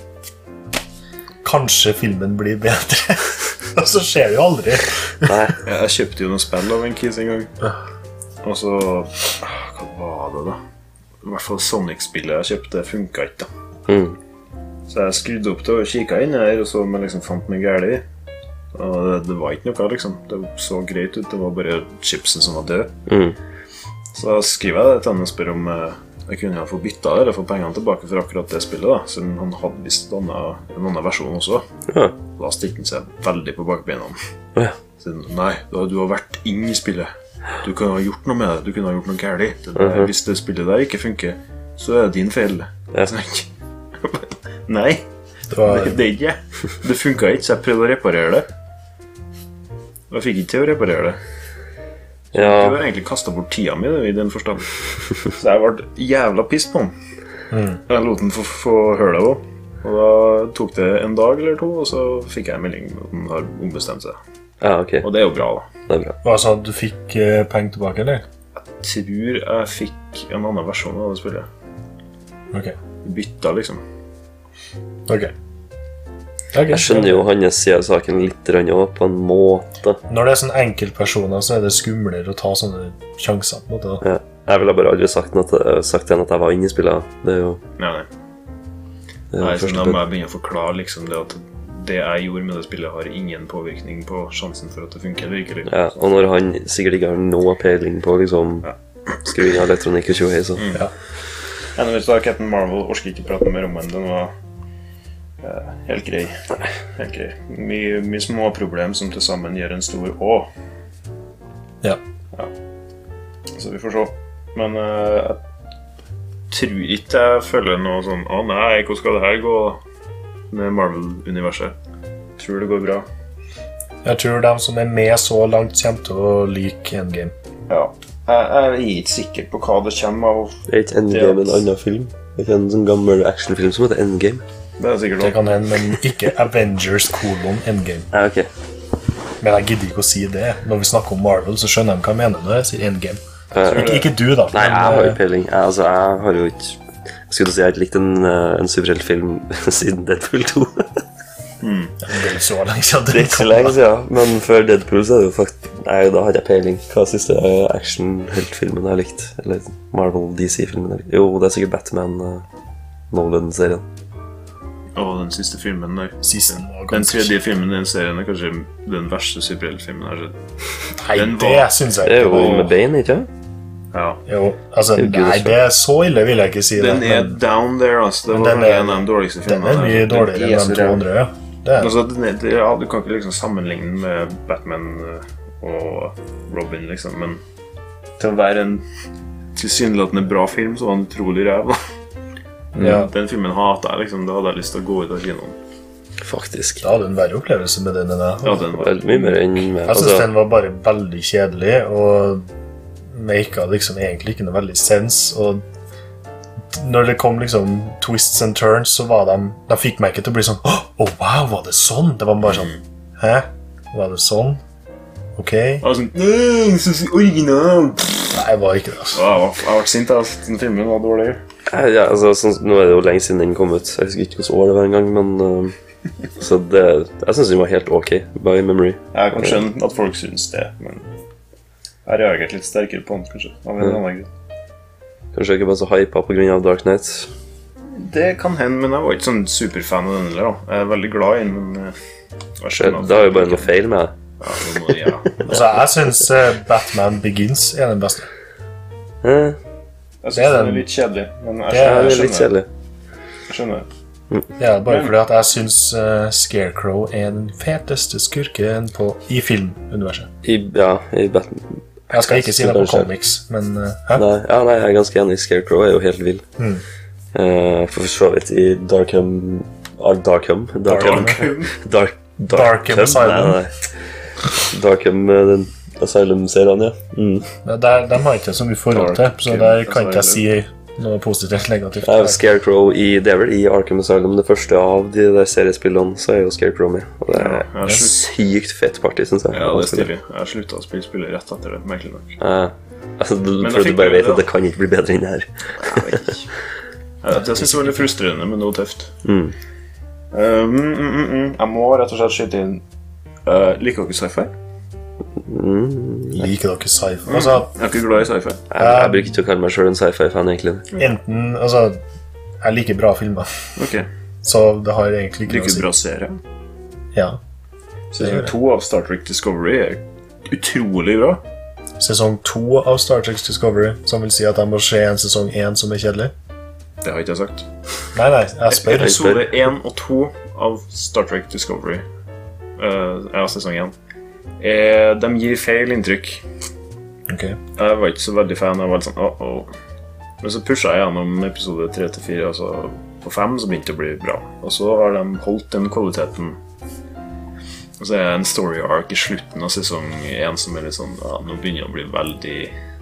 kanskje filmen blir bedre. Og så skjer det jo aldri. Nei, Jeg, jeg kjøpte jo noen spill av en kis en gang. Og så ah, hva var det, da? I hvert fall Sonic-spillet jeg kjøpte, funka ikke, da. mm. Så jeg skrudde opp det og kikket inn her, og så om jeg liksom fant meg gærlig. Og det, det var ikke noe, liksom. Det så greit ut. Det var bare chipsen som var død. Mm. Så da skriver jeg det til han og spør om eh, jeg kunne få bytta det, eller få pengene tilbake for akkurat det spillet, da. Siden han hadde visst en annen, en annen versjon også. Ja. Da stilte han seg veldig på bakbeina. Ja. Siden, nei, da, du har vært inn i spillet. Du kunne ha gjort noe med det. Du kunne ha gjort noe gærlig. Det, Mhm. Hvis det spillet der ikke funker, så er det din feil. Ja. Sant? Nei, Det var, det, det er ikke. Det funka ikke, så jeg prøvde å reparere det. Og jeg fikk ikke til å reparere det. Ja. Jeg har egentlig kastet bort tida mi i den forstand. Så jeg ble jævla pissed på den. Jeg lot den få, få høre det også. Og da tok det en dag eller to, og så fikk jeg en melding om at den har ombestemt seg. Ja, ok. Og det er jo bra, da. Det er bra. var det sånn at du fikk eh, penger tilbake, eller? Jeg tror jeg fikk en annen versjon av det spillet. Ok. Bytta, liksom. Ok. Ok. Jeg skjønner jo hans side av saken litt grann også, på en måte. Når det er sånn enkeltpersoner, så er det skumlere å ta sånne sjanser, på en måte. Da. Ja. Jeg ville bare aldri sagt, noe, sagt til henne at jeg var inne i spillet. Det er jo Nei, nei. det er nei jo så første da må punkt. jeg begynne å forklare liksom det at det jeg gjorde med det spillet har ingen påvirkning på sjansen for at det funker virkelig. Ja, og når han sikkert ikke har noe peiling på liksom Ja. skruing av elektronikk og tjohei, så Ja. Anyways, da, Captain Marvel orsker ikke prate mer om den. Den var eh, helt grei. Helt grei. Mye, mye små problem som til sammen gjør en stor å. Ja. Ja. Så vi får se. Men uh, jeg tror ikke jeg føler noe sånn Å nei, hvordan skal det her gå med Marvel-universet? Jeg tror det går bra. Jeg tror de som er med så langt kommer til å like Endgame. Ja. Jeg, jeg er ikke sikker på hva det kommer av. Det er ikke Endgame en annen film? Det er ikke en sånn gammel actionfilm som heter Endgame? Det er sikkert Det kan hende, men ikke Avengers kolon Endgame. Ja, ok. Men jeg gidder ikke å si det. Når vi snakker om Marvel, så skjønner de hva jeg mener når jeg sier Endgame. Uh, Ikke, ikke du, da. Nei, men, jeg har jo eh, peiling. Jeg, altså, jeg har jo ikke Jeg skulle si jeg har ikke likt en, eh, en superheltfilm siden Deadpool to. mm. Det er ikke så lenge siden Det er ikke så lenge siden, men før Deadpool så er det jo faktisk Nei, da hadde jeg peiling. Hva siste uh, action-heltfilmen jeg har likt? Eller Marvel-D C-filmen jeg har likt? Jo, det er sikkert Batman uh, Nolan-serien. Og den siste filmen der. Sisten var Den ganske tredje filmen i den serien er kanskje den verste superheltfilmen jeg har sett. Nei, den det var- syns jeg Det er ikke. jo med Bane, ikke sant? Ja. Jo, altså, Det er jo Gud nei, også. det er så ille vil jeg ikke si det. Den er men down there, altså. Det Men var den kanskje er- en av de dårligste den filmene. er mye dårligere Den er enn så de to ræv. andre, ja. Det er. Altså, den er, det, ja, du kan ikke liksom sammenligne den med Batman uh, og Robin, liksom, men til å være en tilsynelatende bra film, så var den utrolig ræv. Ja. Den filmen hatet jeg, liksom. Da hadde jeg lyst til å gå ut av kinoen. Faktisk. Da hadde du en verre opplevelse med den enn jeg. Ja, den var Veldig mye mer enn med Jeg synes altså, den var bare veldig kjedelig, og make liksom egentlig ikke noe veldig sens, og når det kom liksom twists and turns, så var de, de fikk meg ikke til å bli sånn, åh, oh, wow, var det sånn? Det var bare sånn, hæ? Var det sånn? Ok? Jeg var sånn «Nei, så så original!» Nei, jeg var ikke det, altså. Ja, Jeg var- jeg ble sint, altså. Den filmen var dårlig. ja, altså, sånn, nå er det jo lenge siden den kom ut. Jeg husker ikke hvilket år det var en gang, men uh, så det, jeg synes den var helt ok, by memory. Jeg kan skjønne at folk synes det, men jeg reagerte litt sterkere på den, kanskje. Av en annen grunn. Kanskje jeg ikke var så hypa på grunn av Dark Knight. Det kan hende, men jeg var ikke sånn superfan av den heller, da. Jeg er veldig glad i den, men eh, jeg Det, skjønner at det er jo folk bare ikke- noe feil med det. Ja, nå må- ja. Altså, jeg synes eh, Batman Begins er den beste. Eh, Jeg synes Det er den den. er litt kjedelig, men jeg Det ja, skjønner, det jeg er litt skjønner, kjedelig. jeg skjønner. Ja, bare fordi at jeg synes eh, Scarecrow er den feteste skurken på, i filmuniverset. I, ja, i Batman. Jeg skal ikke si det på Kanskje. comics, men eh, hæ? Nei, ja, nei, jeg er ganske enig. Scarecrow er jo helt vill. Mm. Eh, for så vidt i Darkham ah, Darkham? Darkham? Darkham. Dark, Darkham Asylum. Nei, nei. Darkham, eh, den Asylum-serien, ja. Mm. Ja, Der, dem har jeg ikke så mye forhold til, så Dark der kan ikke jeg si Asylum. noe positivt eller negativt. Jeg er jo Scarecrow i Det er vel i Arkham Asylum, det første av de der seriespillene, så er jo Scarecrow med. Og det er Ja, jeg er sykt fett party, synes jeg. Ja, det er stilig. Jeg sluttet å spille spillet rett etter det, merkelig nok. Eh, altså, du, Men jeg for du fikk bare prøve vet det, at det kan ikke bli bedre enn det her. Jeg vet ikke. Jeg, jeg synes det var litt frustrerende, men det var tøft. Mm. Uh, mm, mm, mm, mm. Jeg må rett og slett skyte inn uh, Liker dere sci-fi? Mm. Liker dere sci-fi? Altså, Jeg er ikke glad i sci-fi. Jeg, jeg bruker ikke å kalle meg selv en sci-fi-fan, egentlig. enten, altså, jeg liker bra filmer, Ok, så det har egentlig ikke liker noe å si. bra serie. Ja. Sesong to av Star Trek Discovery er utrolig bra. Sesong to av Star Trek Discovery, som vil si at jeg må se en sesong én som er kjedelig. Det har ikke jeg sagt. Nei, nei, jeg spør. Episode én og to av Star Trek Discovery, uh, ja, sesong én, eh, de gir feil inntrykk. Ok. Jeg var ikke så veldig fan. Jeg var litt sånn, oh, oh. Men så pushet jeg gjennom episode tre til fire, altså på fem så begynte det å bli bra. Og så har de holdt den kvaliteten. Og så er det en story arc i slutten av sesong én som er litt sånn, ja, nå begynner det å bli veldig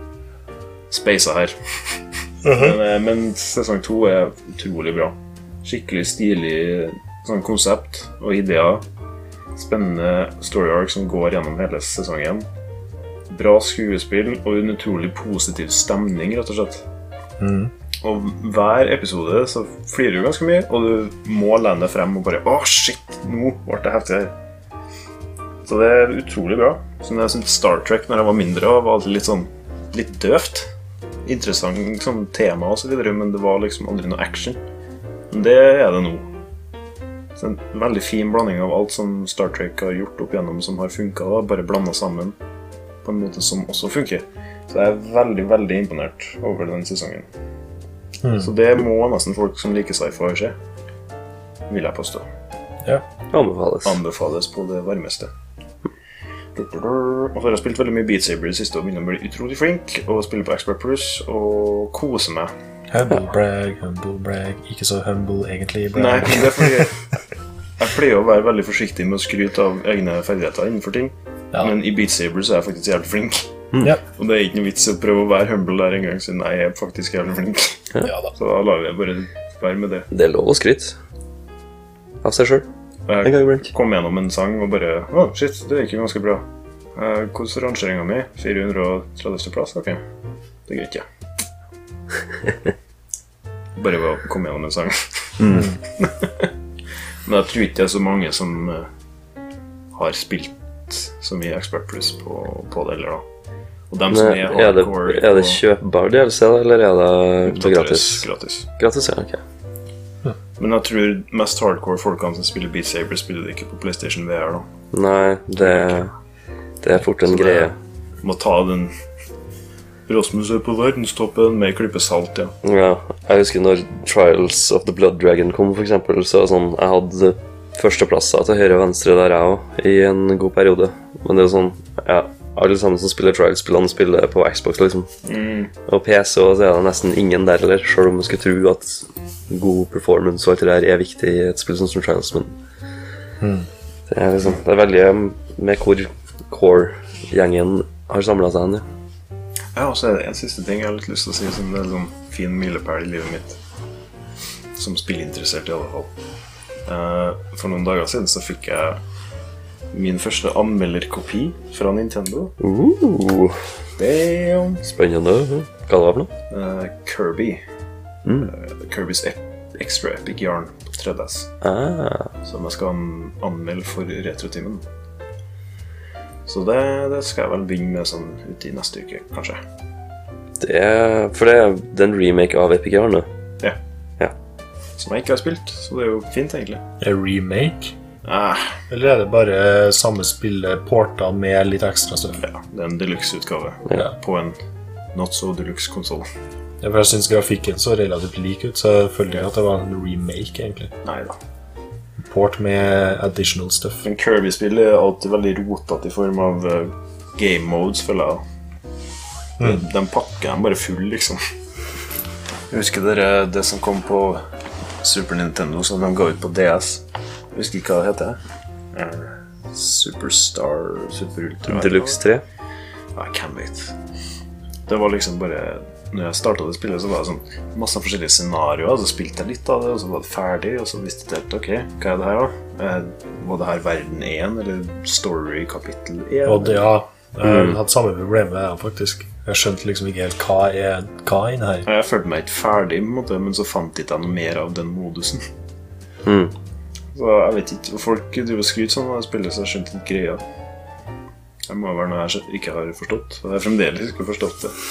spacet her. men, eh, men sesong to er utrolig bra. Skikkelig stilig sånn konsept og ideer. Spennende story arc som går gjennom hele sesongen. Bra skuespill og en utrolig positiv stemning, rett og slett. Mm. Og hver episode så flirer du ganske mye, og du må lene deg frem og bare åh, shit, nå ble det heftig her. Så det er utrolig bra. Så jeg synes Star Trek når jeg var mindre var alltid litt sånn litt døvt. Interessant sånn, tema og så videre, men det var liksom aldri noe action. Men det er det nå. Så en veldig fin blanding av alt som Star Trek har gjort opp igjennom som har funket da, bare blandet sammen på en måte som også funker. Så jeg er veldig, veldig imponert over den sesongen. Mm. Så det må nesten folk som liker sci-fi se, vil jeg påstå. Ja. Anbefales. Anbefales på det varmeste. Og så har jeg spilt veldig mye Beat Saber i det siste og begynner å bli utrolig flink og spille på Expert Plus og kose meg. Humble brag, humble brag. Ikke så humble egentlig brag. Nei, men det er fordi jeg pleier å være veldig forsiktig med å skryte av egne ferdigheter innenfor ting. Ja. Men i Beat Saber så er jeg faktisk jævlig flink. Mm. Ja. Og det er ikke noe vits å prøve å være humble der en gang, siden jeg er faktisk jævlig flink. Ja, da. Så da lar vi bare være med det. Det er lov å skryte av seg selv. Jeg kom gjennom en sang og bare, å oh, shit, det gikk jo ganske bra. Hvordan er rangeringen min? fire hundre og tretti plass? Ok, det er greit, ja. Bare ved å komme gjennom en sang. Mm. Men jeg tror ikke det er så mange som uh, har spilt så mye Expert Plus på, på det, eller da. Og dem som Nei, er er det, hardcore... er det kjøpbar D L C, eller er det på gratis? Gratis. Gratis, ja, ok. Men jeg tror mest hardcore folkene som spiller Beat Saber spiller det ikke på PlayStation V R da. Nei, det, det er fort en Så greie. Må ta den Rasmus er på verdenstoppen med klippe salt, ja. Ja, jeg husker når Trials of the Blood Dragon kom, for eksempel, så sånn, jeg hadde førsteplasser til høyre og venstre der jeg også, i en god periode. Men det er jo sånn, ja, alle sammen som spiller Trials-spillene spiller på Xbox, liksom. Mm. Og P C, og så er det nesten ingen der, eller, selv om man skulle tro at god performance og alt det der er viktig i et spill som Trials, men Mm. det er liksom, det er veldig med hvor core-gjengen har samlet seg hen, ja. Ja, og så er det en siste ting jeg har litt lyst til å si, som det er en sånn fin milepæl i livet mitt, som spillinteressert i alle fall. Uh, for noen dager siden så fikk jeg min første anmelderkopi fra Nintendo. Uh, Damn! spennende. Hva det var for noe? Uh, Kirby. Mm. Uh, Kirby's ep Extra Epic Yarn på tre D S, Ah, som jeg skal an anmelde for Retrotimen. Så det, det skal jeg vel begynne med sånn ute i neste uke, kanskje. det er, for det er den remake av Epic Yarn, da. Ja. Ja. Som jeg ikke har spilt, så det er jo fint egentlig. Er remake? Ah, Eller er det bare samme spillet porta med litt ekstra stuff? ja, det er en deluxe-utgave Ja. på en not so deluxe-konsol. Ja, for jeg synes grafikken så relativt lik ut, så jeg følte at det var en remake egentlig. Neida. Port med additional stuff. Men Kirby-spill er alltid veldig rotet i form av uh, game modes, føler jeg. De, Mm. de pakker dem bare full, liksom. Jeg husker dere, det som kom på Super Nintendo, som de ga ut på D S. Jeg husker ikke hva det heter. Uh, Superstar, Super Ultra. Deluxe tre. Ja, I can't wait. Det var liksom bare... Når jeg startet det spillet, så var det sånn masse forskjellige scenarioer, så spilte jeg litt av det, og så var det ferdig, og så visste jeg helt, ok, hva er det her da? Eh, var det her verden én, eller story kapittel én? Og det, ja, jeg Mm. hadde samme problemet jeg faktisk. Jeg skjønte liksom ikke helt hva er hva er inne her. Jeg følte meg ikke ferdig, på en måte, men så fant ikke jeg noe mer av den modusen. Mm. Så jeg vet ikke, og folk driver og skryter sånn når jeg spiller, så jeg skjønte ikke greia. Det må være noe jeg ikke har forstått, og jeg har fremdeles ikke forstått det.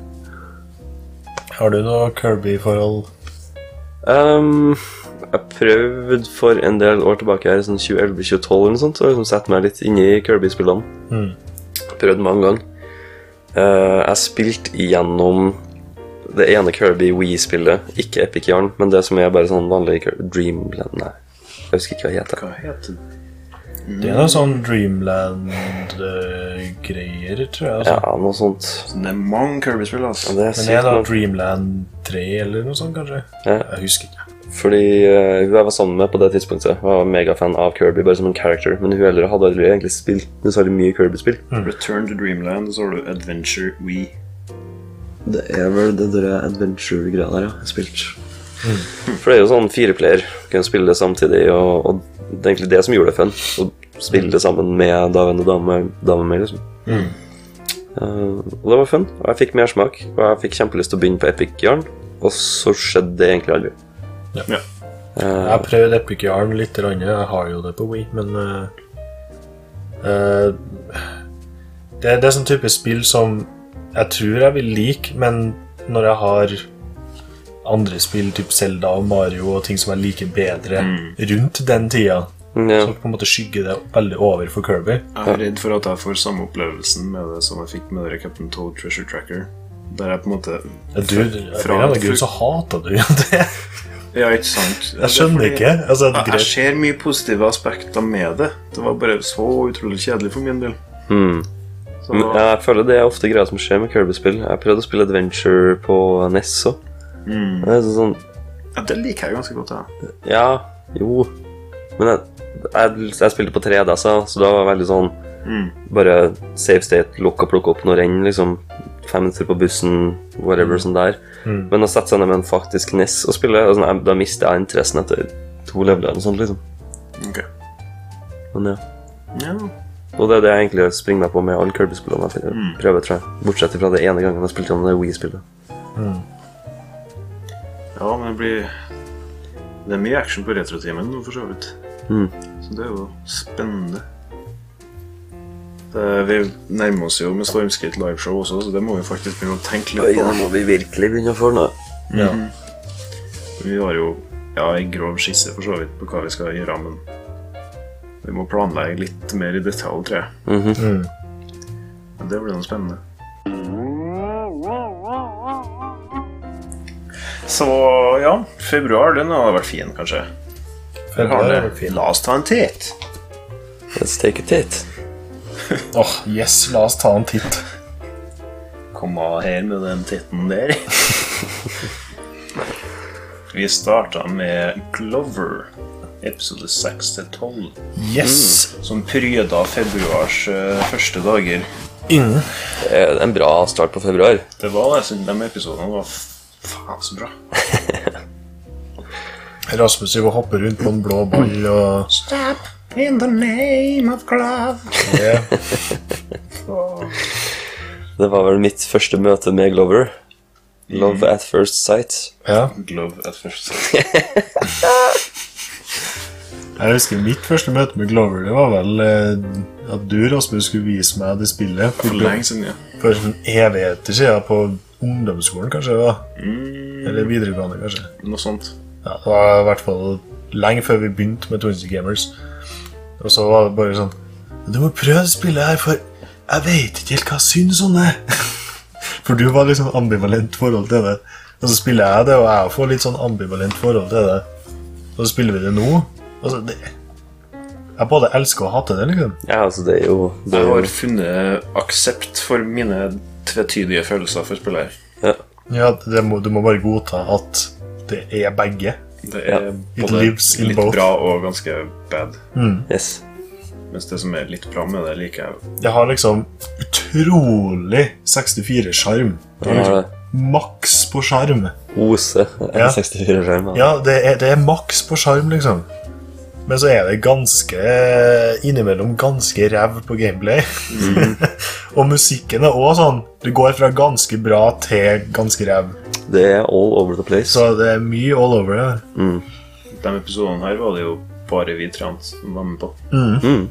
Har du noe Kirby-forhold? Um, jeg prøvde for en del år tilbake her, sånn tjue elleve tjue tolv eller noe sånt, så jeg sette meg litt inne i Kirby-spillene. Mm. Prøvde mange ganger. Uh, jeg spilte igjennom det ene Kirby Wii-spillet, ikke Epic Yarn, men det som er bare sånn vanlig Kirby Dreamland, nei, jeg husker ikke hva det heter. Hva heter det? Det er noe sånn Dreamland-greier, tror jeg. Altså. Ja, noe sånt. Så det er mange Kirby-spill, altså. Ja, det er Men sykt, er det men- Dreamland tre eller noe sånt, kanskje? Ja. Jeg husker ikke. Fordi uh, hun jeg var sammen med på det tidspunktet var megafan av Kirby, bare som en character, men hun heller hadde aldri egentlig spilt noe særlig mye Kirby-spill. Return to Dreamland, så har du Adventure Wii. Det er vel det der adventure-greia der, ja, jeg har spilt. For det er jo sånn fireplayer, du kan spille det samtidig, og, og det er egentlig det som gjorde det fun, å spille det sammen med daven og dame, dame med, liksom. Mm. Uh, og det var fun, og jeg fikk mer smak, og jeg fikk kjempelyst til å begynne på Epic Yarn, og så skjedde det egentlig aldri. Ja. Ja. Uh, Jeg har prøvd Epic Yarn litt, grann. Jeg har jo det på Wii, men uh, uh, det, det er sånn type spill som jeg tror jeg vil like, men når jeg har andre spill, typ Zelda og Mario og ting som jeg liker bedre rundt den tida, ja. så på en måte skygger det veldig over for Kirby. Jeg er redd for at jeg får samme opplevelsen med det som jeg fikk med dere Captain Toad Treasure Tracker. Der jeg på en måte... Ja, du, for en annen grunn så hater du jo det. Ja, ikke sant. Jeg skjønner ikke. Altså, Jeg, jeg greit. ser mye positive aspekter med det. Det var bare så utrolig kjedelig for min del. Mm. Så, Men jeg føler det er ofte greia som skjer med Kirby-spill. Jeg prøvde å spille Adventure på N E S også. mm. Det er sånn, Ja, det liker jeg ganske godt, ja. ja, jo. Men jeg, jeg, jeg spilte på tre D S, så da var det veldig sånn Mm. bare save state, lukk og plukke opp når enn, liksom fem minutter på bussen, whatever sånn der. Mm. Men å sette seg ned med en faktisk N E S og spille, altså, jeg, da mistet jeg interessen etter to leveler eller sånt, liksom. Ok. Men ja. Ja. Og det er det jeg egentlig springer meg på med alle Kirby-spillene jeg Mm. prøver, tror jeg. Bortsett fra det ene gangen jeg spilte om det Wii-spillet. Mm. Ja, men det blir... Det er mye action på retrotimen nå, for så vidt. Mm. Så det er jo spennende. Det, vi nærmer oss jo med Stormskate liveshow også, så det må vi faktisk begynne å tenke Oi, litt nå på. må vi virkelig begynne å få nå. Ja. Mhm. Vi har jo ja, en grov skisse for så vidt på hva vi skal gjøre, men vi må planlegge litt mer i detalj, tror jeg. Mhm. Mm. Men det blir noe spennende. Så ja, februar den har vært fin, kanskje. Februar Har har det. vært fin. La oss ta en titt. Let's take a tit. Åh, yes, la oss ta en titt. Kom her med den titten der. Vi startet med Glover, episode seks til tolv, Yes. som pryda februars eh, første dager. Mm. Det er en bra start på februar. Det var det, så de episodene var f- faen så bra. Rasmus jo hopper rundt på en blå ball og... Stop in the name of Glove. Ja. Det var vel mitt første møte med Glover. Love at first sight. Ja. Glove at first. Jeg husker mitt første møte med Glover, det var vel eh, at du, Rasmus, skulle vise meg det spillet. For lenge siden, ja. For sånn evigheter siden på ungdomsskolen, kanskje det var. Mm, Eller videregående, kanskje. noe sånt. Ja, det var i hvert fall lenge før vi begynte med Twisted Gamers. Og så var det bare sånn, du må prøve å spille her, for jeg vet ikke helt hva jeg synes om det. For du var liksom ambivalent forhold til det. Og så spiller jeg det, og jeg får litt sånn ambivalent forhold til det. Og så spiller vi det nå. Altså, det... Jeg både elsker og hater det, liksom. Ja, altså det er jo... Det Jeg er har jo funnet aksept for mine tvetydige følelser for spiller. ja. Ja, det må, du må bare godta at det er begge. Det er Ja. It både lives in litt both. bra og ganske bad. Yes. Mens det som er litt bra med det, liker jeg. Det har liksom utrolig sekstifire-skjerm. Det er Ja, liksom maks på skjerm. Ose. Ja. N sekstifire-skjerm. Ja, det er, det er maks på skjerm, liksom. Men så er det ganske innimellom ganske ræv på gameplay. Og musikken er også sånn. Det går fra ganske bra til ganske ræv. Det er all over the place. Så det er mye all over her. Mm. De episodene her var det jo bare vi tre som var med på. Mm.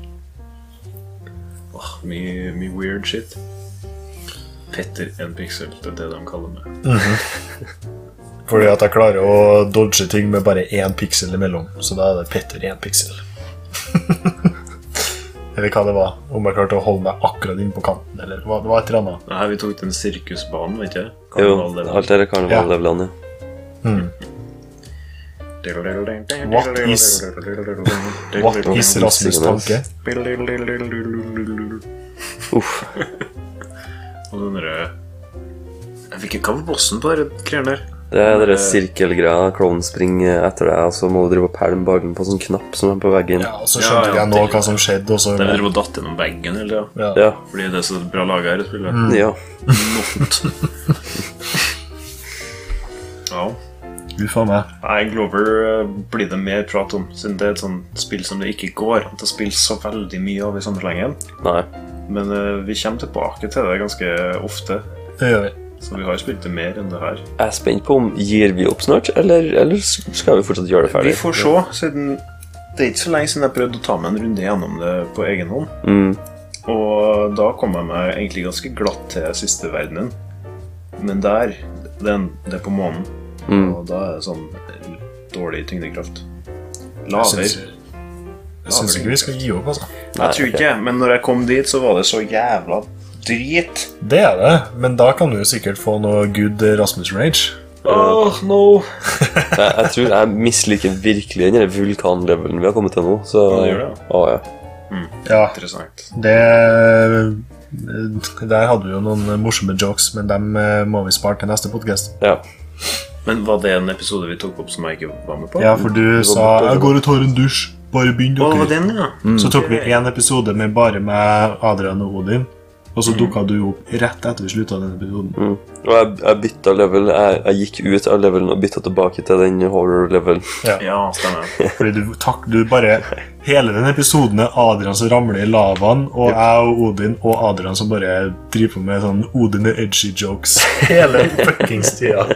Åh, mye, mye weird shit. Petter en pixel, det er det de kaller meg. Fordi at jeg klarer å dodge ting med bare én pixel imellom. Så da er det Petter én pixel. Eller hva det var. Om jeg klarte å holde meg akkurat inn på kanten. Eller hva, det var et eller annet. Nei, vi tok den sirkusbanen, vet ikke? Jo, Karnevallevel. alt er karnevallevelene. What is, what is Rasmus' tanke? Uff. Og den derre Jeg vet ikke hva var bossen på de greiene der. Det er dere sirkelgreia. Clown springer etter deg, og så må du drive og pælme bagen på sånn knapp som er på veggen. Ja, og så skjønte Ja, ja, jeg nå det- hva som skjedde, og så... Der vi drev og datt gjennom veggen hele tida. Ja. Ja. Fordi det er så bra laget her i spillet. Ja. Ja. Uff a meg. Nei, Glover eh, blir det mer prat om, siden det er et sånt spill som det ikke går an til å spille så veldig mye av i samme slengen. Nei. Men eh, vi kommer tilbake til det ganske ofte, Det gjør vi. så vi har spilt det mer enn det her. Jeg er spent på om gir vi opp snart, eller, eller skal vi fortsatt gjøre det Vi ferdig? får se, siden det er ikke så lenge siden jeg prøvde å ta meg en runde gjennom det på egen hånd. Mm. Og da kom jeg meg egentlig ganske glatt til siste verdenen. Men der, det er, en, det er på månen, Mm. og da er det sånn dårlig tyngdekraft. Jeg Laver. syns, jeg syns ikke vi skal gi opp, altså. Jeg tror ikke, men når jeg kom dit, så var det så jævla drit. Det er det, men da kan du jo sikkert få noe good Rasmus Rage. Åh, no. Jeg, jeg tror jeg misliker virkelig den der vulkanlevelen vi har kommet til nå. Så, Ja, det gjør det. Å, ja. Ja, Interessant. det Der hadde vi jo noen morsomme jokes, men dem eh, må vi spare til neste podcast. Ja. Men var det en episode vi tok opp som jeg ikke var med på? Ja, for du sa 'jeg går og tar en dusj, bare begynn Å, det var dere'. den, ja. Så tok vi en episode med bare med Adrian og Odin, og så dukket du opp rett etter vi sluttet den episoden. Mm. Og jeg, jeg bytta level. Jeg, jeg gikk ut av levelen og bytta tilbake til den horror-levelen. Ja. Ja, stemmer. Fordi du, takk, du bare hele den episoden er Adrian som ramler i lavaen, og jeg og Odin og Adrian som bare driver på med sånn Odin er edgy jokes hele fuckings tida.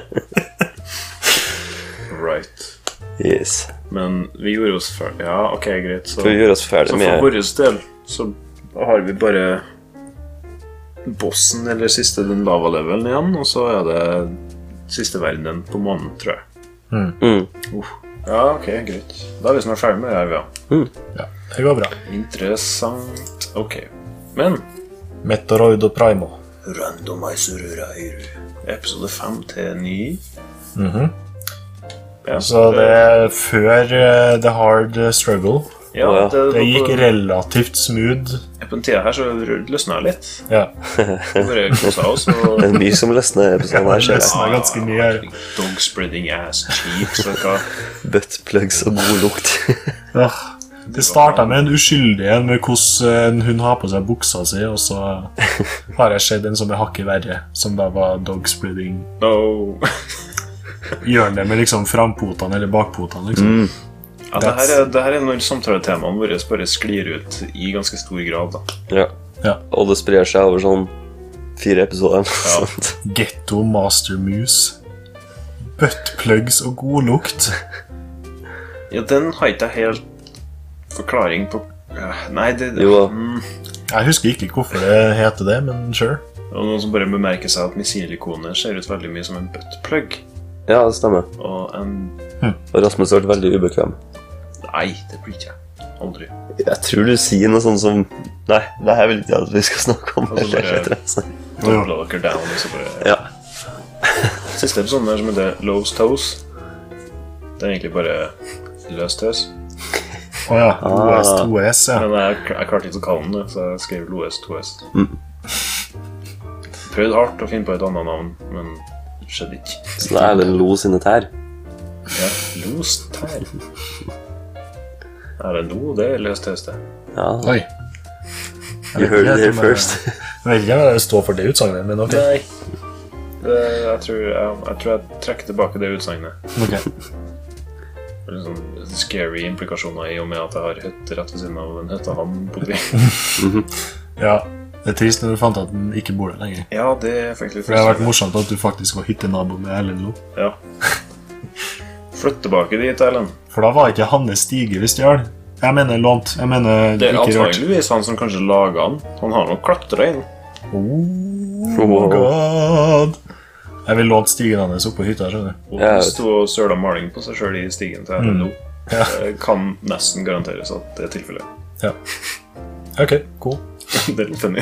Right. Yes. Men vi gjorde oss ferdig. Ja, ok, greit. Så, For å gjøre oss ferdig så med for vår del så har vi bare bossen eller siste den lava-levelen igjen, og så er det siste verdenen på månen, tror jeg. mm. Uh. Ja, ok, greit. Da er vi snart ferdig med det her, ja. Ja, det går bra. Interessant. Ok. Men Metoroid og Primo. Randomizer episode fem til ni. Mhm. Ja, Så det er før uh, The Hard Struggle. ja, Ja, det, Det gikk på, relativt smooth. på en tida her så løsna jeg litt. Ja, Vi bare kosa oss. Og Det er mye som løsner i episoden her, ser jeg. løsner. er ganske mye her. Dog spreading ass cheeks og hva. Buttplugs og god lukt. Ja. Det startet med en uskyldig en med hvordan hun har på seg buksa si, og så har jeg sett en som er hakket verre, som da var dog spreading. No. Gjør det med liksom frampotene eller bakpotene, liksom. Ja, det, her er, det her er når samtaletemaene våre bare sklir ut i ganske stor grad, da. Ja. Ja. Og det sprer seg over sånn fire episoder. Ja. Sant? Ghetto Master Muse. Buttplugs og god lukt. Ja, den har ikke jeg helt forklaring på. Ja, Nei, det, det Jo. mm, Jeg husker ikke hvorfor det heter det, men sure. Og noen som bare bemerker seg at missilikonet ser ut veldig mye som en buttplug. Ja, det stemmer. Og en Og Rasmus ble veldig ubekvem. Nei, det blir ikke jeg. Aldri. Jeg tror du sier noe sånn som Nei, det her vil ikke jeg at vi skal snakke om. Altså, bare- Eller, altså. Dobbla dere down, og så bare Ja. Siste episoden her som heter Lowe's Toes. Det er egentlig bare løs tøs. Åja, Ah. O S to S, ja. Men jeg, jeg klarte ikke å kalle den det, så jeg skrev Loes to S. Prøvde hardt å finne på et annet navn, men det skjedde ikke. Så det er Erlend Lo sine tær. Ja, Lost tær. Er det Lo, det er løs tøs, det. Ja, Oi. you heard it here first. Jeg vet ikke om jeg står for det utsagnet, men ok. Nei. Det, jeg, tror, jeg, jeg tror jeg trekker tilbake det utsagnet. Ok. Det er litt sånn scary implikasjoner i og med at jeg har hytte rett ved siden av en hytte han bodde i. Ja, det er trist når du fant at den ikke bor der lenger. Ja, det er faktisk For det har vært morsomt at du faktisk var hyttenabo med Erlend Lo. Ja. Flytt tilbake dit, Erlend. For da var ikke Hannes Stige vi stjal. Jeg mener lånt. Jeg mener Det er ikke rørt. antageligvis han som kanskje laget han. Han har nok klatret inn. Oh Wow. god. Jeg vil lånt stigen hans opp på hytta, skjønner du. Og Ja, jeg han vet. sto og søla maling på seg selv i stigen til Erlend Lo. Ja. Det kan nesten garanteres at det er tilfellet. Ja. Ok, cool. Det er litt funny.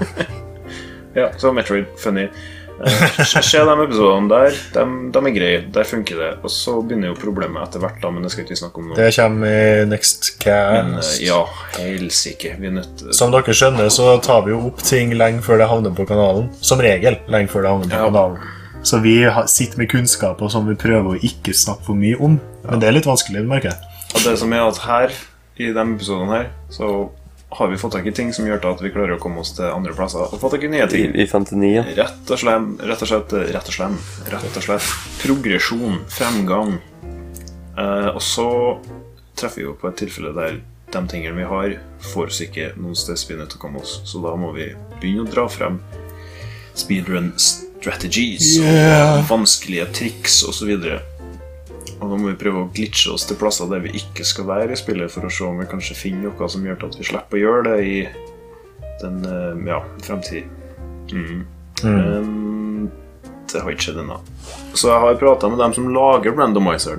Ja, så Metroid, funny. Eh, Se de episodene der, de, de er greie, der funker det. Og så begynner jo problemet etter hvert, da, men det skal ikke vi snakke om nå. Det kommer i next Men eh, cast. ja, helsike. Vi er nødt til Som dere skjønner, så tar vi jo opp ting lenge før det havner på kanalen. Som regel lenge før det havner på Ja. kanalen. Så vi har- sitter med kunnskaper som vi prøver å ikke snakke for mye om. Men det er litt vanskelig, du merker jeg. Og det som er at her, i de episodene her, så har vi fått tak i ting som gjør til at vi klarer å komme oss til andre plasser. Og fått tak i nye I, ting. I femtini, ja. Rett og slett, rett og slett, rett og slett, rett og slett progresjon, fremgang. Eh, og så treffer vi jo på et tilfelle der de tingene vi har, får oss ikke noen sted vi er nødt til å komme oss. Så da må vi begynne å dra frem speedrun strategies Yeah. og vanskelige triks og så videre. Og da må vi prøve å glitche oss til plasser der vi ikke skal være i spillet, for å se om vi kanskje finner noe som gjør til at vi slipper å gjøre det i den, eh, ja, fremtid. Mm. Men det har ikke skjedd ennå. Så jeg har pratet med dem som lager randomizeren,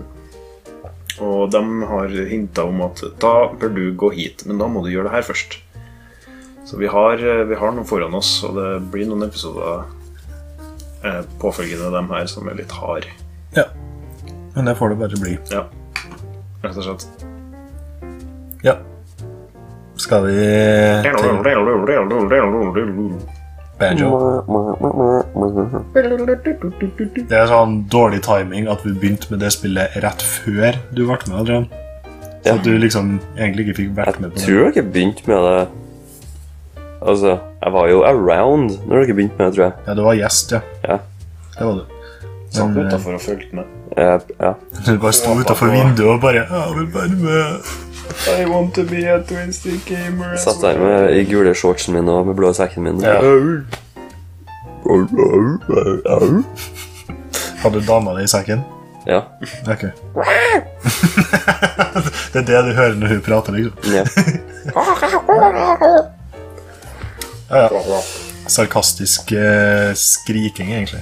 og de har hintet om at da bør du gå hit, men da må du gjøre det her først. Så vi har, vi har noe foran oss, og det blir noen episoder eh, påfølgende dem her som er litt hard. Ja. Men det får det bare bli. Ja, rett og slett. Ja. Skal vi til banjo? Det er sånn dårlig timing at vi begynte med det spillet rett før du ble med, Adrian. Så at du liksom egentlig ikke fikk vært med på Jeg det. tror dere begynte med det. Altså, jeg var jo around når dere begynte med det, tror jeg. Ja, du var gjest, ja. Ja. Det var du. Satt Men, utenfor og følte med. Jeg, ja. Du bare sto utenfor vinduet og bare «Ja, jeg vil være med». I want to be a twin-stick gamer. as Satt der well. med, i gule shortsen min og med blå sekken min. Ja. Hadde du dama di i sekken? Ja. Ok. Det er det du hører når hun prater, liksom. Ja. Ja, ja. Sarkastisk eh, skriking, egentlig.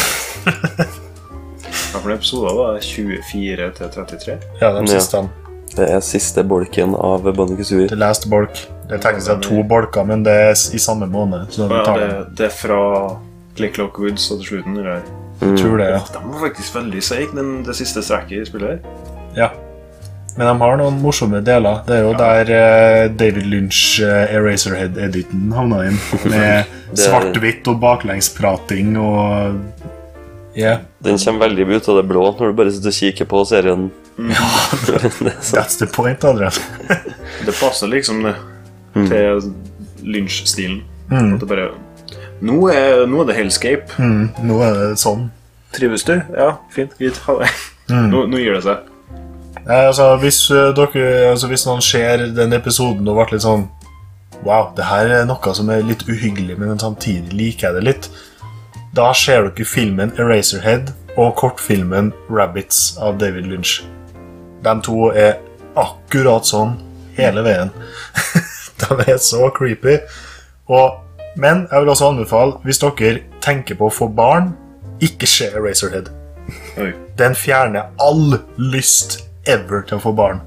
Ja, for den episoden var tjuefire til trettitre. Ja, de Ja. siste. Det er siste bolken av Banjo-Kazooie. The last bolk. Det er teknisk sett to bolker, men det er i samme måned. Så vi Ja, tar det, det. det er fra Click Clock Woods og til slutten. Eller? Jeg tror det, ja. De var faktisk veldig seig, den- det siste strekket i spillet her. Ja. Men de har noen morsomme deler. Det er jo der eh, David Lynch eh, Eraserhead-editen havna inn. Med Det er- svart-hvitt og baklengsprating og yeah, Den kommer veldig ut av det blå når du bare sitter og kikker på serien. Det er sånn. that's the point, Adrian. Det passer liksom det til Lynch-stilen. At det bare nå er, nå er det hellscape. Mm, nå er det sånn. Trives du? Ja, fint, greit, ha det. Nå, nå gir det seg. Nei, altså, hvis, uh, dere, altså, hvis noen ser den episoden og ble litt sånn wow, det her er noe som er litt uhyggelig, men samtidig liker jeg det litt, da ser dere filmen Eraserhead og kortfilmen Rabbids av David Lynch. De to er akkurat sånn hele veien. De er så creepy. Og, men jeg vil også anbefale, hvis dere tenker på å få barn, ikke se Eraserhead. Oi. Den fjerner all lyst ever til å få barn.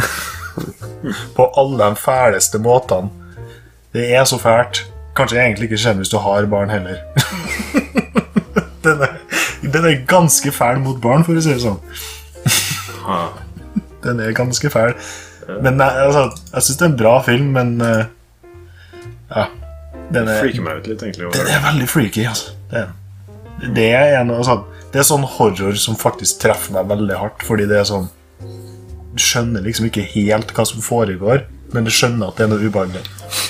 På alle de fæleste måtene. Det er så fælt. Kanskje egentlig ikke skjer hvis du har barn heller. den, er, den er ganske fæl mot barn, for å si det sånn. Ha. Den er ganske fæl. Men nei, altså, jeg synes det er en bra film, men uh, ja. Den er, Freaker meg ut litt, egentlig. den Over. er veldig freaky, altså. Det er, det er, en, altså, det er sånn horror som faktisk treffer meg veldig hardt, fordi det er sånn du skjønner liksom ikke helt hva som foregår, men du skjønner at det er noe ubehagelig.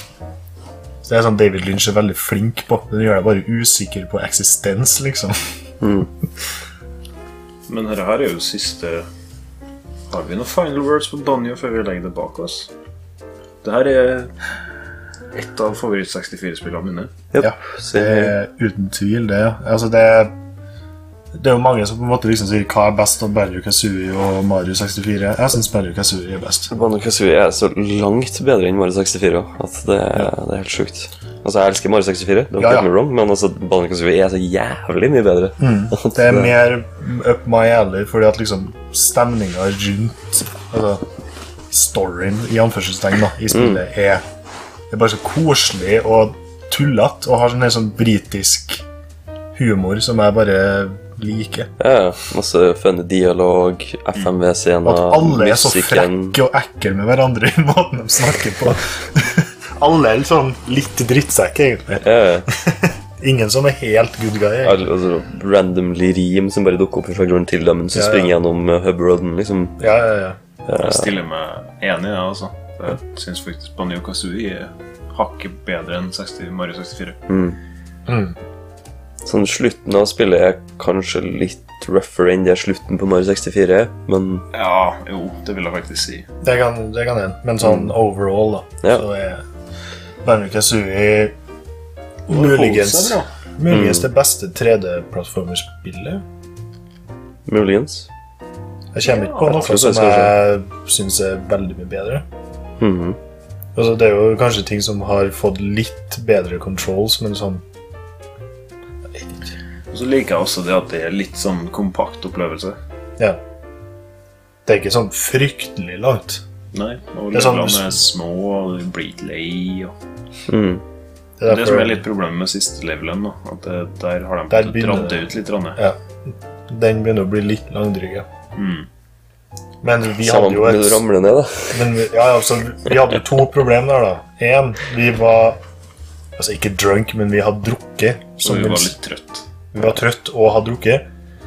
Så det er sånn David Lynch er veldig flink på. Den gjør deg bare usikker på eksistens, liksom. Men dette her er jo siste. Har vi noen final words på Banjo før vi legger det bak oss? Dette er et av favoritt sekstifire-spillene mine. Yep. Ja, det er uten tvil det. Altså det er, det er jo mange som på en måte liksom sier hva er best av Banjo-Kazooie og Mario sekstifire. Jeg synes Banjo-Kazooie er best. Banjo-Kazooie er så langt bedre enn Mario sekstifire at det, det er helt sjukt. Altså, jeg elsker Mario sekstifire, don't Ja, ja. get me wrong, men altså, Banjo-Kazooie er så jævlig mye bedre. Det er mer up my alley, fordi at liksom stemningen rundt, altså storyen i anførselstegn da, i spillet er, er bare så koselig og tullet, og har sånn en sånn britisk humor som jeg bare liker. Ja, masse funny dialog, F M V-scener, At alle er så musikken. frekke og ekle med hverandre i måten de snakker på. Alle er sånn litt drittsekk, egentlig. Ja, Ingen som er helt good guy. egentlig. al- altså, randomly rim som bare dukker opp fra grunnen til dem, som Ja, ja. springer gjennom uh, hub-roaden, liksom. Ja, ja, ja. Jeg stiller meg enig, ja, altså. Jeg synes faktisk Banjo-Kazooie er hakket bedre enn seksti, Mario sekstifire. Sånn, slutten av spillet er kanskje litt rougher enn det slutten på Mario sekstifire, men Ja, jo, det vil jeg faktisk si. Det kan, det kan en. Men sånn overall, da, Ja. så er Banjo-Kazooie holdt seg muligens, bra. muligens det beste tre D-plattformerspillet. muligens. Jeg kommer ikke på noe absolutt, som det skal jeg synes er veldig mye bedre. Mhm. Altså, det er jo kanskje ting som har fått litt bedre controls, men sånn Og så liker jeg også det at det er litt sånn kompakt opplevelse. ja. Det er ikke sånn fryktelig langt. Nei, og Det er sånn- levelene er små, og du blir litt lei. Og... Mm. Det er Det som derfor er litt problemet med siste levelen, da, at det, der har de Der begynner dratt det det. ut litt. Rann. ja, den begynner å bli litt langdryg. Ja. Mm. Men vi Samme hadde jo med å et... ramle ned, da. Men vi, ja, altså, vi hadde jo to problemer der, da. En, vi var... Altså, ikke drunk, men vi hadde drukket. Så vi vil- var litt trøtt. Vi var trøtt og hadde drukket.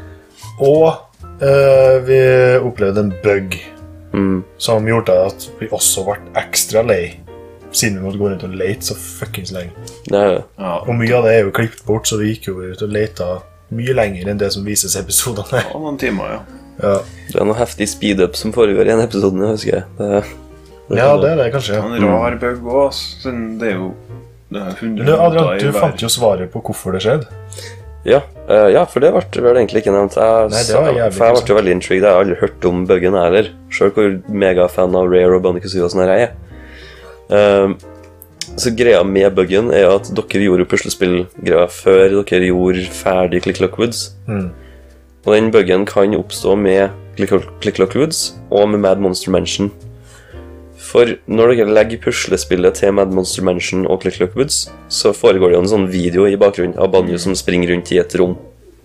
Og eh, vi opplevde en bug Mm. som gjorde at vi også ble ekstra lei, siden vi måtte gå rundt og lete så fuckings lenge. Det er, Ja, Og mye av det er jo klippet bort, så vi gikk jo ut og leta mye lenger enn det som vises i episodene. ja, noen timer, ja. Ja, det er noe heftig speed-up som foregår i en episode, jeg husker jeg. Det, det, ja det er det kanskje. En rar bug også, siden det er jo det er hundre Men Adrian, noter i du hver. fant jo svaret på hvorfor det skjedde. Ja, eh, ja, for det ble vel egentlig ikke nevnt. Jeg, Nei, det var jævlig for jeg ble jo veldig intrigued. Jeg har aldri hørt om buggen heller. Selv hvor megafan av Rare og Bandicoot og sånn her jeg er. Um, så greia med buggen er at dere gjorde puslespillgreia før dere gjorde ferdig Click Clock Woods. Mm. Og den buggen kan oppstå med Click Clock- Click Clock Woods og med Mad Monster Mansion. For når dere legger puslespillet til Mad Monster Mansion og Click Clock Woods, så foregår det jo en sånn video i bakgrunnen av Banjo som springer rundt i et rom.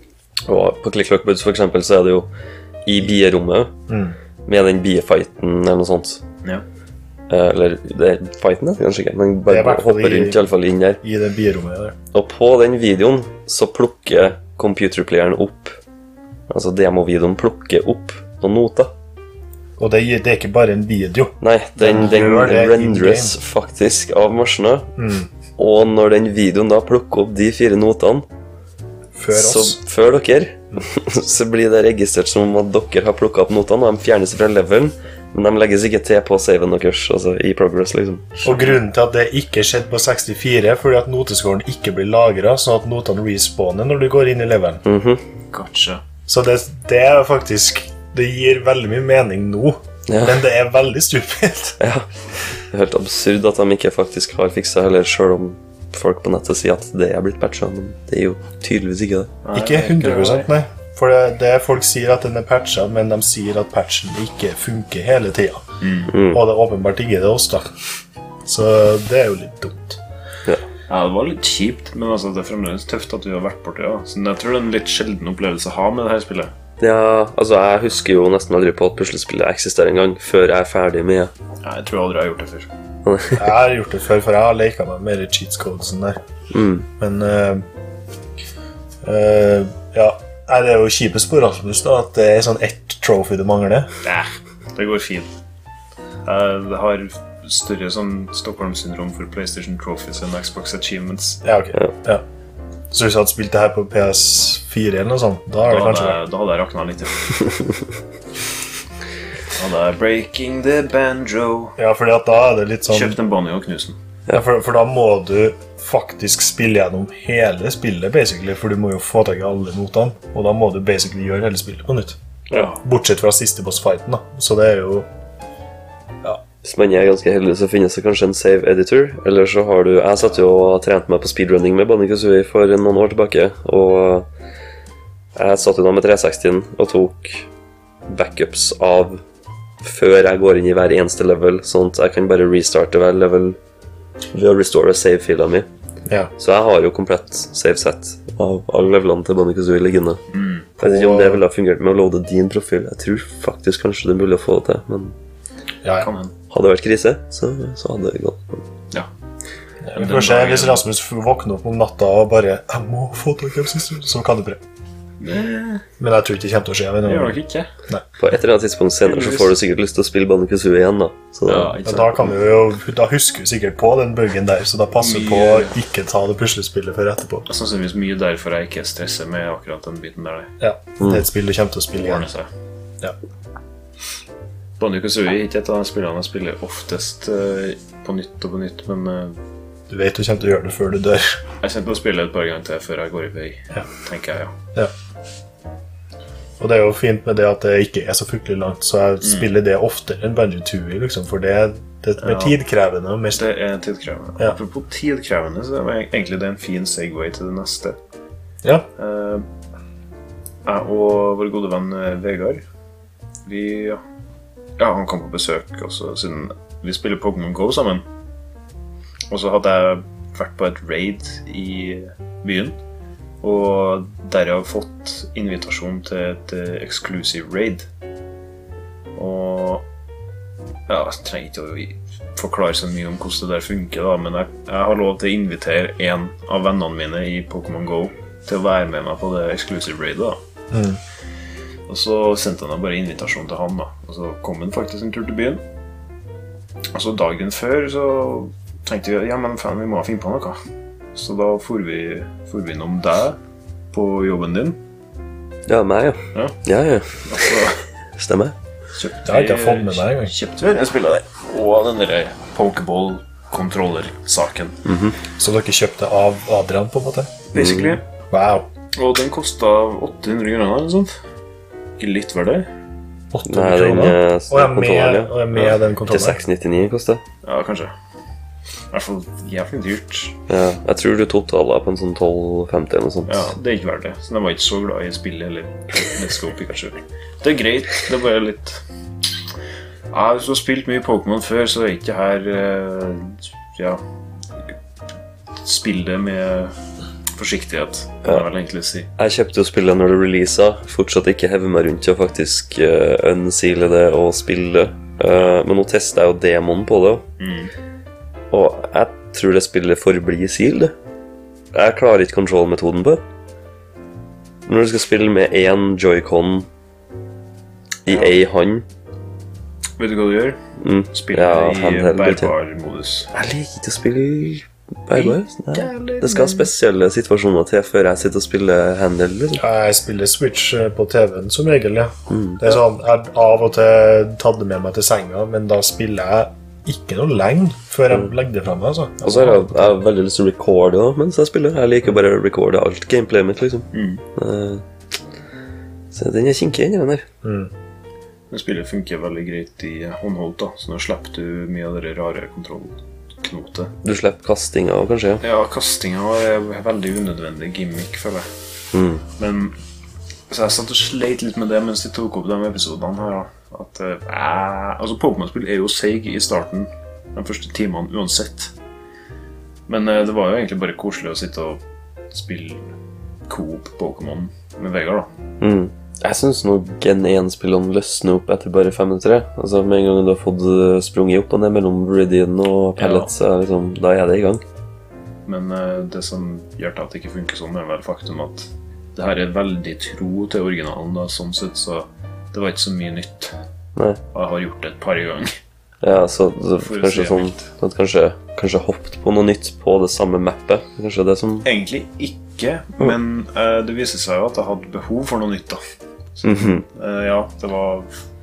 Og på Click Clock Woods for eksempel så er det jo i bierommet Mm. med den biefighten eller noe sånt. Ja. Eh, Eller det er fighten, er det kanskje ikke, men Det er bare i hvert fall hopper i- rundt i alle fall inn der. I det bierommet der. Og på den videoen så plukker computerplayeren opp, altså demovideoen plukker opp noen noter. Og det, gir- det er ikke bare en video. Nei, den, Den den gjør det rendres in-game. faktisk av maskina. Mm. Og når den videoen da plukker opp de fire notene, Før så oss. før dere, så blir det registrert som at dere har plukket opp notene, og de fjernes fra levelen, men de legges ikke til på saven deres, altså i progress, liksom. Og grunnen til at det ikke skjedde på sekstifire, fordi at noteskåren ikke blir lagret, sånn at notene respawner når du går inn i levelen. Mhm. Gotcha. Så det, det er faktisk... Det gir veldig mye mening nå, Ja. men det er veldig stupid. Ja, det er helt absurd at de ikke faktisk har fikset heller, selv om folk på nettet sier at det er blitt patchet, men det er jo tydeligvis ikke det. Nei, Ikke hundre prosent, det. nei. For det, det er folk sier at den er patchet, men de sier at patchen ikke funker hele tiden. Mm. Og det er åpenbart ikke det oss da. Så det er jo litt dumt. Ja. Ja, det var litt kjipt, men altså, det er fremdeles tøft at vi har vært borti det. Ja. Så jeg tror det er en litt sjelden opplevelse å ha med det her spillet. Ja, altså jeg husker jo nesten aldri på at puslespillet eksisterer en gang, før jeg er ferdig med. Ja, jeg tror aldri jeg har gjort det før. Jeg har gjort det før, for jeg har leket meg mer i cheats codes enn der. Mm. Men uh, uh, ja, Nei, det er jo kjipest på Rasmus da, at det er sånn ett trophy du mangler. Nei, det går fint. Jeg har større sånn Stockholm-syndrom for PlayStation Trophies enn Xbox Achievements. Ja, ok. Ja. Så hvis du hadde spilt det her på P S fire eller noe sånt, da Da er det hadde, kanskje jeg, da hadde jeg rakna litt. Ja. Da hadde jeg Breaking the Banjo. Ja, fordi at da er det litt sånn... Kjøpt en banjo og knust den. Ja, for, for da må du faktisk spille gjennom hele spillet, basically, for du må jo få tak i alle notene, og da må du basically gjøre hele spillet på nytt. Ja. Bortsett fra siste boss-fighten, da. Så det er jo... Hvis man er ganske heldig, så finnes det kanskje en save editor, eller så har du... Jeg satt jo og trente meg på speedrunning med Banjo-Kazooie for noen år tilbake, og jeg satt jo da med tre seksti og tok backups av før jeg går inn i hver eneste level, sånn at jeg kan bare restarte hver level ved å restore save-fila mi. Ja. Så jeg har jo komplett save-set av alle levelene til Banjo-Kazooie liggende. Mm. Jeg vet ikke om det ville ha fungert med å loade din profil. Jeg tror faktisk kanskje det er mulig å få det til, men Ja, ja. Kan hende. hadde det vært krise, så, så hadde det gått. Ja. Vi får se hvis Rasmus våkner opp om natta og bare Jeg må få tak i siste, så kan det prøve. Det Men jeg tror ikke det kommer til å skje. Jeg vet gjør ikke. nok ikke. På et eller annet tidspunkt senere så får du sikkert lyst til å spille Banjo-Kazooie igjen, da. Så da Ja, Men ikke da, sant. kan vi jo, da husker vi sikkert på den buggen der, så da passer vi på å ikke ta det puslespillet før etterpå. Det er sannsynligvis mye derfor jeg ikke stresser med akkurat den biten der. Ja, det er et spill du kommer til å spille Ordner igjen. seg. Ja. Banjo-Kazooie er ikke et av de spillene jeg spiller oftest eh, på nytt og på nytt, men eh, Du vet du kommer til å gjøre det før du dør. jeg kommer til å spille et par ganger til før jeg går i vei, Ja. tenker jeg, ja. Ja. Og det er jo fint med det at det ikke er så fryktelig langt, så jeg spiller det oftere enn Banjo-Tooie, liksom, for det, det er mer Ja. tidkrevende og mer Det er tidkrevende. Ja. Apropos tidkrevende, så er egentlig det en fin segway til det neste. Ja, Eh, jeg og vår gode venn eh, Vegard, vi, ja, han kom på besøk også, siden vi spiller Pokémon Go sammen. Og så hadde jeg vært på et raid i byen, og derav fått invitasjon til et eh, exclusive raid. Og Ja, jeg trenger ikke å forklare så mye om hvordan det der funker da, men jeg, jeg har lov til å invitere en av vennene mine i Pokémon Go til å være med meg på det exclusive raidet da. Mm. Og så sendte han bare invitasjon til han da, og så kom han faktisk en tur til byen. Og så dagen før så tenkte vi, ja men faen, vi må finne på noe. Så da får vi, får vi innom deg på jobben din. Ja, meg, ja. Ja. Ja, ja. Altså, Stemmer. kjøpte Det har ikke jeg fått med meg en gang. Kjøpte vi en spiller der. Og den der Pokéball-controller-saken. Mhm. Så dere kjøpte av Adrian på en måte? Basically. Wow. Og den kostet åtte hundre kroner eller noe sånt. Ikke litt verdt det. åtte Nei, hundre den kroner. eh, Og jeg er med, kontrollen, og jeg er med Ja. den ja. Til kontrollen. seks nittini koster. Ja, kanskje. I hvert fall jævlig dyrt. Ja, jeg tror du totala på en sånn tolv femti eller noe sånt. Ja, det er ikke verdt det. Så jeg var ikke så glad i spillet eller Let's Go Pikachu. Det er greit, det er bare litt... Ja, hvis du har spilt mye Pokémon før, så er ikke her... eh, Ja... Spill det med forsiktighet, kan jeg vel egentlig si. Jeg kjøpte jo spillet når det releaset, fortsatt ikke hever meg rundt til å faktisk uh, unseale det og spille det. Uh, men nå testet jeg jo demoen på det, Mm. og jeg tror det spillet forblir sealed. Jeg klarer ikke control-metoden på det. Når du skal spille med én Joy-Con i Ja. ei hand, Vet du hva du gjør? mm. Spill Ja, det i handheld, bærbar-modus. Jeg liker ikke å spille bærbar. Nei. Det skal spesielle situasjoner til før jeg sitter og spiller handheld. Liksom. Ja, jeg spiller Switch eh, på T V-en som regel, ja. Mm. Det er sånn, jeg har av og til tatt det med meg til senga, men da spiller jeg ikke noe lenge før jeg legger det fra meg, altså. Og så har jeg, jeg har veldig lyst til å recorde også, mens jeg spiller. Jeg liker bare å recorde alt gameplayet mitt, liksom. Mm. Eh, Så den er kinkig, den der. Mm. Men spillet funker veldig greit i håndholdt da, så nå slipper du mye av det rare kontrollknotet. Du slipper kastinga også, kanskje, ja. Ja, kastinga er en veldig unødvendig gimmick, føler jeg. Mm. Men så jeg satt og sleit litt med det mens de tok opp de episodene her da. At, eh, altså Pokémon-spill er jo seig i starten, de første timene uansett. Men eh, det var jo egentlig bare koselig å sitte og spille Coop Pokémon med Vegard da. Mm. Jeg synes nå Gen one-spillene løsner opp etter bare fem minutter. Altså med en gang du har fått sprunget opp og ned mellom Viridian og Pellets, ja. liksom, da er det i gang. Men eh, det som gjør til at det ikke funker sånn er vel faktum at det her er veldig tro til originalen da, sånn sett, så det var ikke så mye nytt. Nei. Og jeg har gjort det et par ganger. Ja, så, så For å kanskje si sånn mildt. at kanskje, kanskje hoppet på noe nytt på det samme mappet. Kanskje det som... Egentlig ikke, men eh, det viser seg jo at jeg hadde behov for noe nytt da. Så, Mhm. eh, ja, det var...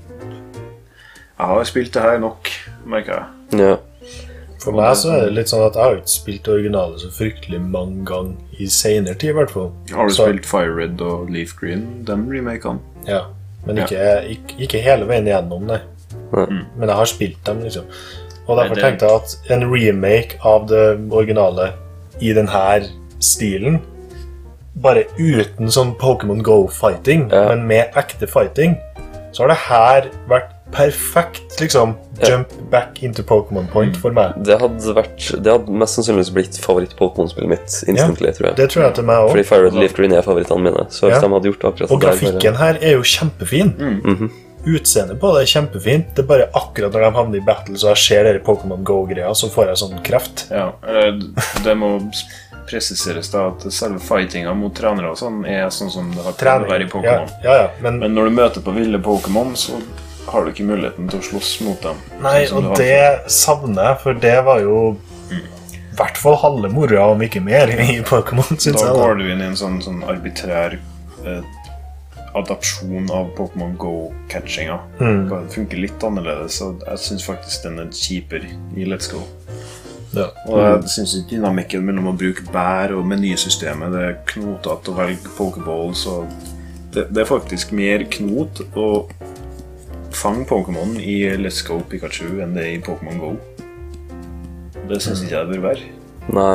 Jeg har spilt det her nok, merker jeg. Ja. For meg så er det litt sånn at jeg har jo ikke spilt det originale så fryktelig mange ganger i senere tid, i hvert fall. Har du Så- spilt Fire Red og Leaf Green, den remakene? Ja, men Ja. ikke, ikke, ikke hele veien igjennom, nei. Nei. Men jeg har spilt dem, liksom. Og derfor Nei, det- tenkte jeg at en remake av det originale i denne stilen, bare uten sånn Pokémon Go-fighting, Ja. men med ekte fighting, så har det her vært perfekt, liksom, jump back into Pokémon Point for meg. Det hadde vært... Det hadde mest sannsynligvis blitt favoritt-Pokémon-spillet mitt instantly, tror jeg. Det tror jeg til meg også. Fordi Fire Red Leaf Green er favorittene mine. Så hvis Ja. de hadde gjort akkurat Og det der... grafikken her er jo kjempefin. Mhm. Utseendet på det er kjempefint. Det er bare akkurat når de havner i battle, så jeg ser dere Pokémon Go-greia, så får jeg sånn kreft. Ja, eh, det må presiseres da at selve fightinga mot trenere og sånn er sånn som det har pleid å være i Ja, Pokémon. ja, ja. Men, Men når du møter på ville Pokémon, så har du ikke muligheten til å slåss mot dem. nei, sånn som du og har det savner jeg, for det var jo i hvert fall halve moroa, om ikke mer, i Pokémon, Da synes jeg. går Da. du inn i en sånn, sånn arbitrær eh, adapsjon av Pokémon Go-catchinga. Mm. Det funker litt annerledes, og jeg synes faktisk den er kjipere i Let's Go. Ja. Og jeg synes ikke dynamikken mellom å bruke bær og menysystemet, det er knotete å velge Pokéballs, og det, det er faktisk mer knot å fange Pokémon i Let's Go Pikachu enn det er i Pokémon Go. Det synes ikke jeg det bør være. Nei.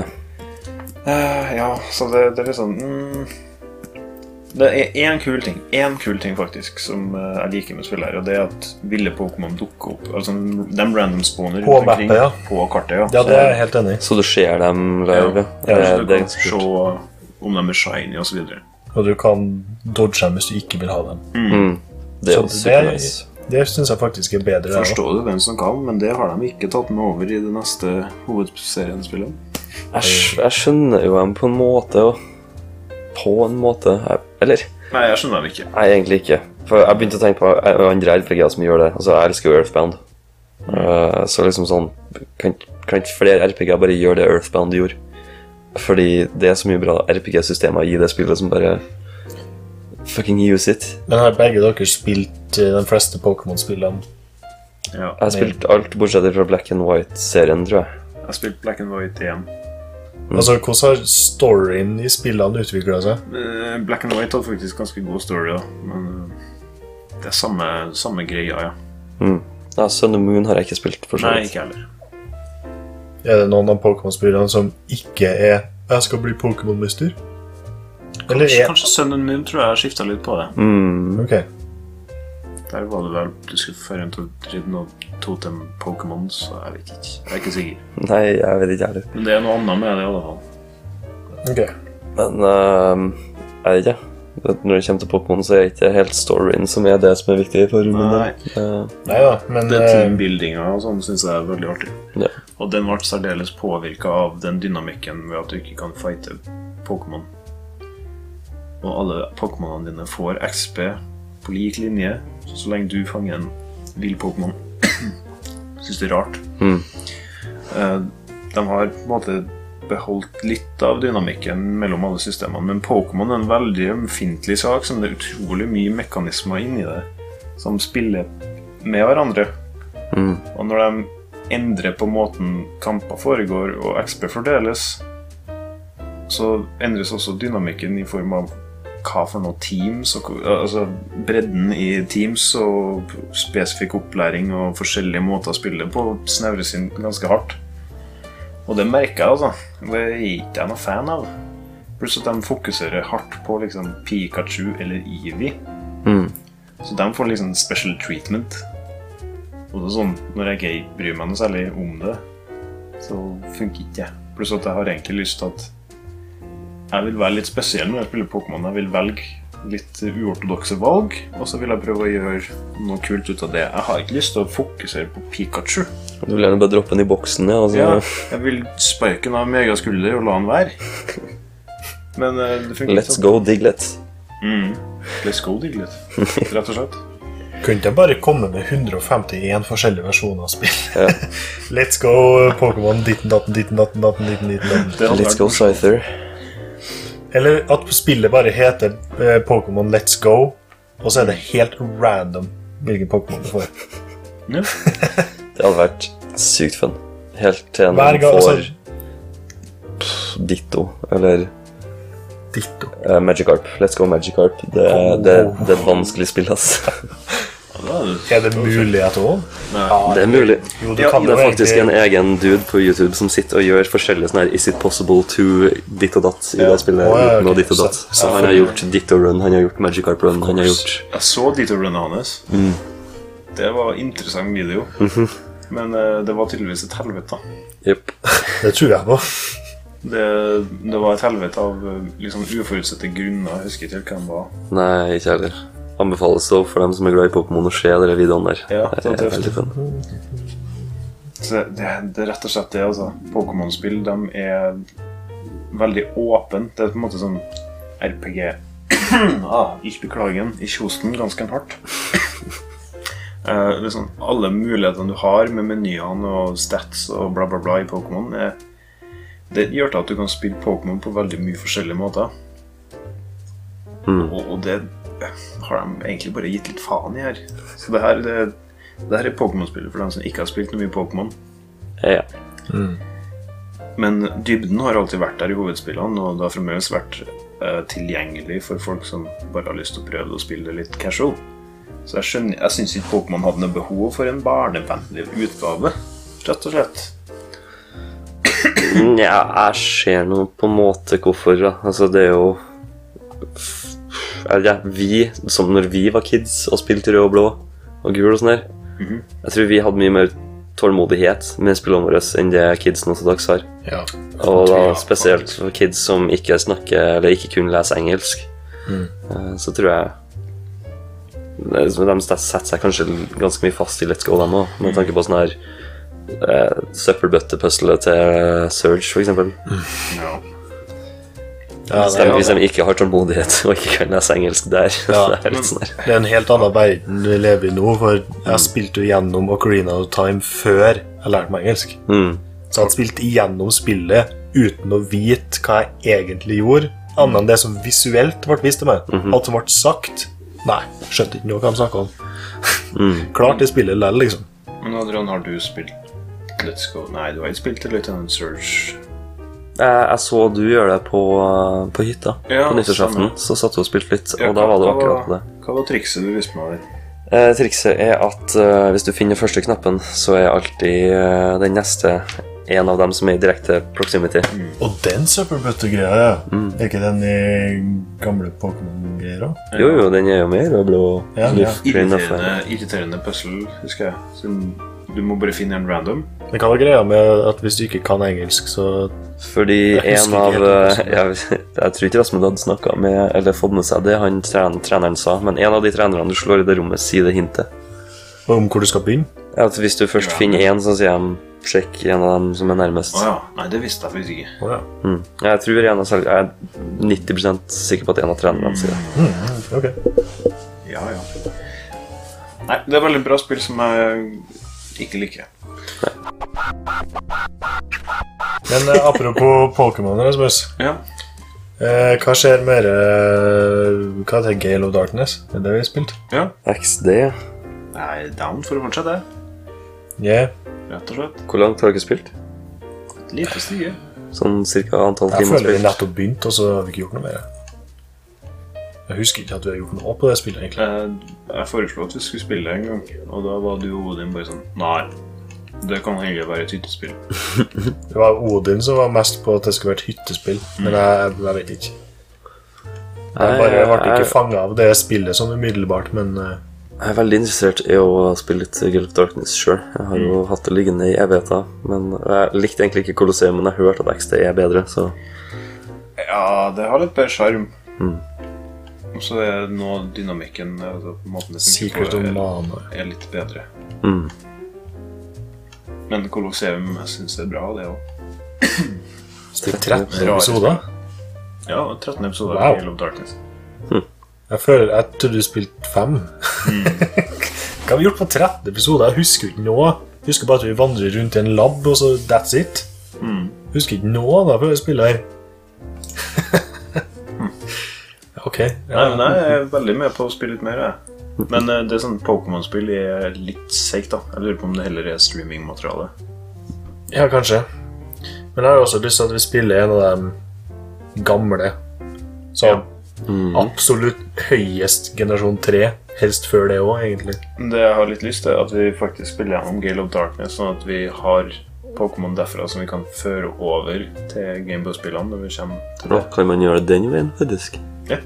Eh, ja, så det, det er litt sånn mm, Det er en kul ting En kul ting faktisk som eh, jeg liker med spillet her, og det er at ville Pokémon dukker opp. Altså de random spawner På rundt omkring mappet, ja. på kartet, ja. Ja, det er jeg helt enig i. Så du ser dem live, ja. Ja, Det, så det du er kan ganske se kult. om de er shiny og så videre. Og du kan dodge dem hvis du ikke vil ha dem. Mm. Det er jo Så det er- super nice. Det synes jeg faktisk er bedre. Forstår du hvem som kan, men det har de ikke tatt med over i det neste hovedserien-spillet. Jeg, jeg skjønner jo dem på en måte, og på en måte, jeg, eller? Nei, jeg skjønner dem ikke. Nei, egentlig ikke. For jeg begynte å tenke på andre R P G-er som gjør det. Altså, jeg elsker jo Earthbound. Uh, så liksom sånn, kan, kan ikke flere R P G-er bare gjøre det Earthbound gjorde? Fordi det er så mye bra R P G-systemer i det spillet som bare fucking use it. Men har begge dere spilt uh, de fleste Pokémon-spillene? Ja. Jeg har spilt alt bortsett fra Black and White-serien, tror jeg. Jeg har spilt Black and White igjen. Mm. Altså, hvordan har storyen i spillene utviklet seg? Uh, Black and White hadde faktisk ganske god story, da. Men uh, det er samme, samme greia, ja. Mm. Ja, Sun and Moon har jeg ikke spilt for så Nei, vidt. ikke heller. Er det noen av Pokémon-spillene som ikke er jeg skal bli Pokémon-mester? Eller Kanskje, er... kanskje Sun and Moon tror jeg skiftet litt på det. Mm. Ok. Der var det vel du skulle føre en til å drive noe totem Pokémon, så jeg vet ikke. Jeg er ikke sikker. Nei, jeg vet ikke heller. Men det er noe annet med det i alle fall. Ok. Men, uh, jeg vet ikke. Når det kommer til Pokémon, så er det ikke helt storyen som er det som er viktig for min Nei. del. Uh, Neida, men... Det eh, teambuildinga og sånn synes jeg er veldig artig. ja. Og den ble særdeles påvirket av den dynamikken ved at du ikke kan fighte Pokémon. Og alle Pokémonene dine får X P på lik linje, så lenge du fanger en vill Pokémon. Synes det er rart. Mm. Eh, de har på en måte beholdt litt av dynamikken mellom alle systemene, men Pokémon er en veldig ømfintlig sak, som det er utrolig mye mekanismer inni det, som spiller med hverandre. Mm. Og når de endrer på måten kamper foregår og X P fordeles, så endres også dynamikken i form av hva for noe teams, og, altså bredden i teams og spesifikk opplæring og forskjellige måter å spille på snevres inn ganske hardt. Og det merker jeg, altså. Det er ikke jeg noe fan av. Pluss at de fokuserer hardt på liksom Pikachu eller Eevee. Mm. Så de får liksom special treatment. Og det er sånn, når jeg ikke bryr meg noe særlig om det, så funker ikke det. Pluss at jeg har egentlig lyst til at jeg vil være litt spesiell når jeg spiller Pokémon. Jeg vil velge litt uortodokse valg, og så vil jeg prøve å gjøre noe kult ut av det. Jeg har ikke lyst til å fokusere på Pikachu. Du vil gjerne bare droppe den i boksen, ja. Altså. Ja, jeg vil sparke den av megaskulder og la den være. Men uh, det funker Let's go, Diglett. Mm. Let's go, Diglett. Rett og slett. Kunne jeg bare komme med hundre og femtien forskjellige versjoner av spill? Ja. Let's go, Pokémon, ditten datten, ditten datten, datten, ditten ditten datten. Let's go, Scyther. Eller at spillet bare heter eh, Pokémon Let's Go, og så er det helt random hvilken Pokémon du får. Ja. Det hadde vært sykt fun. Helt til en Hver gang, får altså- pff, Ditto, eller Ditto. uh, Magikarp. Let's go, Magikarp. Det, Oh. det, det er et vanskelig spill, ass. Ja, da er det. Er det mulighet også? Nei. Det er mulig. Jo, du Ja, kan Det jo er faktisk en egentlig... egen dude på YouTube som sitter og gjør forskjellige sånne her Is it possible to ditt og datt i Ja. det spillet Å, ja, uten å ok. ditt og datt. Så- Så han har gjort Ditto Run, han har gjort Magikarp Run, han har gjort Jeg så Ditto-runnet hans. Mm. Det var en interessant video. Men uh, det var tydeligvis et helvete. Jep. Det tror jeg på. Det, det var et helvete av uh, liksom uforutsette grunner. Jeg husker ikke helt hva den var. Nei, ikke heller. Anbefales det for dem som er glad i Pokémon å se de videoene der. Ja, det det er er veldig fun. Så det, det er rett og slett det, altså. Pokémon-spill, de er veldig åpne. Det er på en måte sånn R P G. ah, ikke beklagen, ikke hosten ganske hardt. uh, liksom, alle mulighetene du har med menyene og stats og bla bla bla i Pokémon, er, det gjør til at du kan spille Pokémon på veldig mye forskjellige måter. Mm. Og, og det har de egentlig bare gitt litt faen i her. Så det her, det, det her er Pokémon-spillet for dem som ikke har spilt noe mye Pokémon. Ja. Mm. Men dybden har alltid vært der i hovedspillene, og det har fremdeles vært uh, tilgjengelig for folk som bare har lyst til å prøve å spille det litt casual. Så jeg, skjønner, jeg synes ikke Pokémon hadde noe behov for en barnevennlig utgave, rett og slett. Ja, jeg ser noe på en måte hvorfor da. Altså det er jo ja, vi, som når vi var kids og spilte rød og blå og gul og sånn her, Mhm. jeg tror vi hadde mye mer tålmodighet med spillene våre enn det kids nå til dags har. Ja. Og da Ja, spesielt for kids som ikke snakker eller ikke kunne lese engelsk. Mm. Eh, Så tror jeg De setter seg kanskje ganske mye fast i Let's Go, dem også, med tanke på sånn her eh, søppelbøtte-puzzle til Surge, for eksempel. Ja. Ja, Hvis de, hvis de ikke har tålmodighet og ikke kan lese engelsk der. Ja, det er litt sånn her. det er en helt annen verden vi lever i nå, for jeg spilte jo gjennom Ocarina of Time før jeg lærte meg engelsk. Mm. Så jeg hadde spilt igjennom spillet uten å vite hva jeg egentlig gjorde, annet enn det som visuelt ble vist til meg. Mhm. Alt som ble sagt, nei, skjønte ikke noe hva de snakket om. Mm. Klart i spillet lell, liksom. Men Adrian, har du spilt Let's Go? Nei, du har ikke spilt Lieutenant Surge. Jeg, jeg så du gjøre det på, på hytta Ja, på nyttårsaften, stemmer. så satt du og spilte litt, Ja, og da var det hva- akkurat det. Hva var trikset du viste meg der? Eh, trikset er at eh, hvis du finner første knappen, så er alltid eh, den neste en av dem som er i direkte proximity. Og den søppelbøttegreia, ja. Er ikke den i gamle Pokémon-greier også? Jo, jo, den er jo mer og blå. Ja, Liv, ja. green of fire. Irriterende, irriterende puzzle, husker jeg. Så du må bare finne en random. Men hva var greia med at hvis du ikke kan engelsk, så... Fordi Jeg husker en av ikke helt eh, hvordan jeg, jeg tror ikke Rasmus hadde snakket med, eller fått med seg det han tren, treneren sa, men en av de trenerne du slår i det rommet sier det hintet. om hvor du skal begynne. At hvis du først Ja. finner en, så sier de sjekk en av dem som er nærmest. Åja, nei, det visste jeg faktisk ikke. Å ja. Mm. Jeg tror en av selv, jeg er nitti prosent sikker på at en av trenerne sier det. Mm, ok. Ja, ja. Nei, det er veldig bra spill som jeg ikke liker. Men eh, apropos Pokémon, Rasmus. Ja. Eh, hva skjer med eh, hva heter det? Gale of Darkness? Det er det vi har spilt? Ja. X D. Jeg er down for å fortsette, Yeah. rett og slett. Hvor langt har dere spilt? Et lite stige. Sånn cirka antall Jeg timer føler vi spilt? nettopp begynt, og så har vi ikke gjort noe mer. Jeg husker ikke at vi har gjort noe på det spillet, egentlig. Jeg, jeg foreslo at vi skulle spille en gang, og da var du og Odin bare sånn, nei, det kan heller være et hyttespill. Det var Odin som var mest på at det skulle være et hyttespill, men jeg, jeg vet ikke. Jeg bare ble ikke jeg, fanget av det spillet sånn umiddelbart, men eh, jeg er veldig interessert i å spille litt Gale of Darkness selv. Jeg har jo hatt det liggende i evigheter, men jeg likte egentlig ikke Colosseum, men jeg har hørt at X D er bedre, så... Ja, det har litt bedre skjerm. Mm. Og så er nå dynamikken, altså måten det Secret funker of på, Mana. er, er litt bedre. Mm. Men Colosseum, jeg synes det er bra, det også. Det er tretten episoder. Ja, tretten episoder Wow. av Gale of Darkness. Jeg føler, jeg trodde du spilte fem. Hva har vi gjort på tretten episoder? Jeg husker ikke noe. Jeg husker bare at vi vandrer rundt i en lab, og så that's it. Mm. Jeg husker ikke noe da, før jeg spiller her. Ok. Nei, men jeg er veldig med på å spille litt mer, jeg. Men eh, det er sånn Pokémon-spill er litt seigt, da. Jeg lurer på om det heller er streaming-materiale. Ja, kanskje. Men jeg har også lyst til at vi spiller en av de gamle. Så Ja. Mm. absolutt høyest generasjon tre. Helst før det også, egentlig. Det jeg har litt lyst til, er at vi faktisk spiller gjennom Gale of Darkness, sånn at vi har Pokémon derfra som vi kan føre over til Gameboy-spillene når vi kommer til Nå det. kan man gjøre det den veien, faktisk.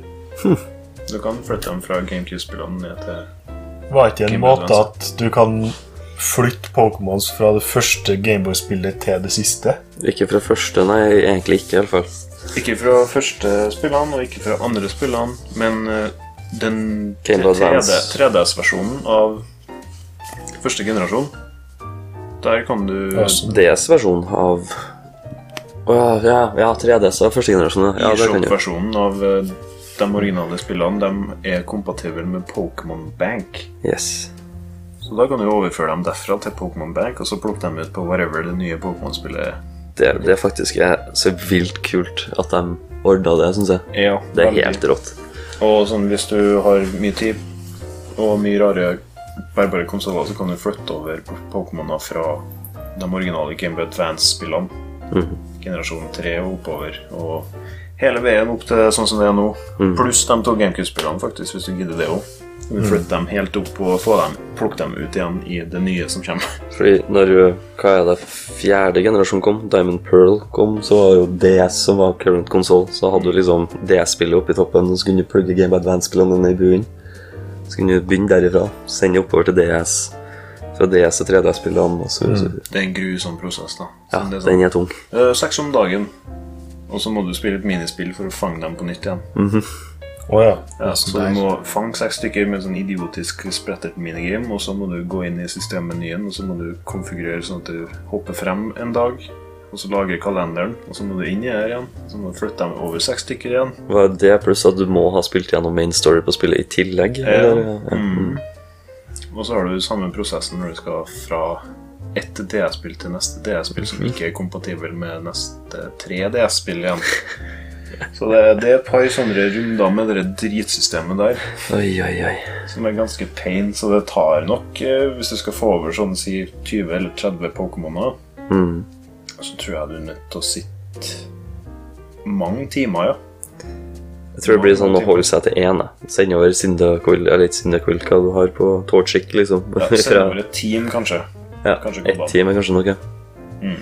Du kan flytte dem fra GameCube-spillene ned til... Var ikke en Game Boy måte at du kan flytte Pokémons fra det første Gameboy-spillet til det siste? Ikke fra første, nei, egentlig ikke i alle fall. Ikke fra første spillene, og ikke fra andre spillene, men eh, den Game Boy Advance. tre D S-versjonen av første generasjon, der kan du... Altså, D S-versjon av... Åja, ja, ja, tre D S av første generasjon, ja, det kan jeg. eShop-versjonen av eh, de originale spillene, de er kompatible med Pokémon Bank. Yes. Så da kan du overføre dem derfra til Pokémon Bank, og så plukke dem ut på whatever det nye Pokémon-spillet er. Det, det er faktisk er så vilt kult at de ordnet det, synes jeg. Ja, Det er veldig. helt rått. Og sånn, hvis du har mye tid og mye rare bærbare konsoler, så kan du flytte over Pokémoner fra de originale Game Boy Advance-spillene. Mhm. Generasjon tre og oppover. Og hele veien opp til sånn som det er nå. Mhm. Pluss de to GameCube-spillene, faktisk, hvis du gidder det også. Vi flytter dem helt opp og få dem, plukke dem ut igjen i det nye som kommer. Fordi når, hva er det, fjerde generasjon kom, Diamond Pearl kom, så var jo D S som var current console, så hadde du liksom D S-spillet oppe i toppen, og så kunne du plugge Game Boy Advance-spillene ned i buen. Så kunne du begynne derifra, sende oppover til D S, fra D S til tre D-spillene, og så, så Det er en grusom prosess, da. ja, Sånn, det er den sånn, er tung. eh, seks om dagen, og så må du spille et minispill for å fange dem på nytt igjen. Mhm. Å ja. Ja, så du må fange seks stykker med sånn idiotisk sprettert minigame, og så må du gå inn i systemmenyen, og så må du konfigurere sånn at du hopper frem en dag, og så lager kalenderen, og så må du inn i her igjen, så må du flytte dem over seks stykker igjen. Hva er det, pluss at du må ha spilt gjennom main story på spillet i tillegg? Ja. Eller? Ja. Mm. Og så har du samme prosessen når du skal fra ett D S-spill til neste D S-spill som ikke er kompatibel med neste tre D S-spill igjen. Så det, det er et par sånne runder med det dritsystemet der. Oi, oi, oi. Som er ganske pain, så det tar nok, eh, hvis du skal få over sånn, si tjue eller tretti Pokémoner, Mm. så tror jeg du er nødt til å sitte mange timer, ja. Jeg tror det blir sånn å holde seg til ene. Send over Cyndaquil, eller ikke Cyndaquil, hva du har på Torchic, liksom. Ja, send over et team, kanskje. Ja, Kanskje gå ett bra. team er kanskje noe. Mm.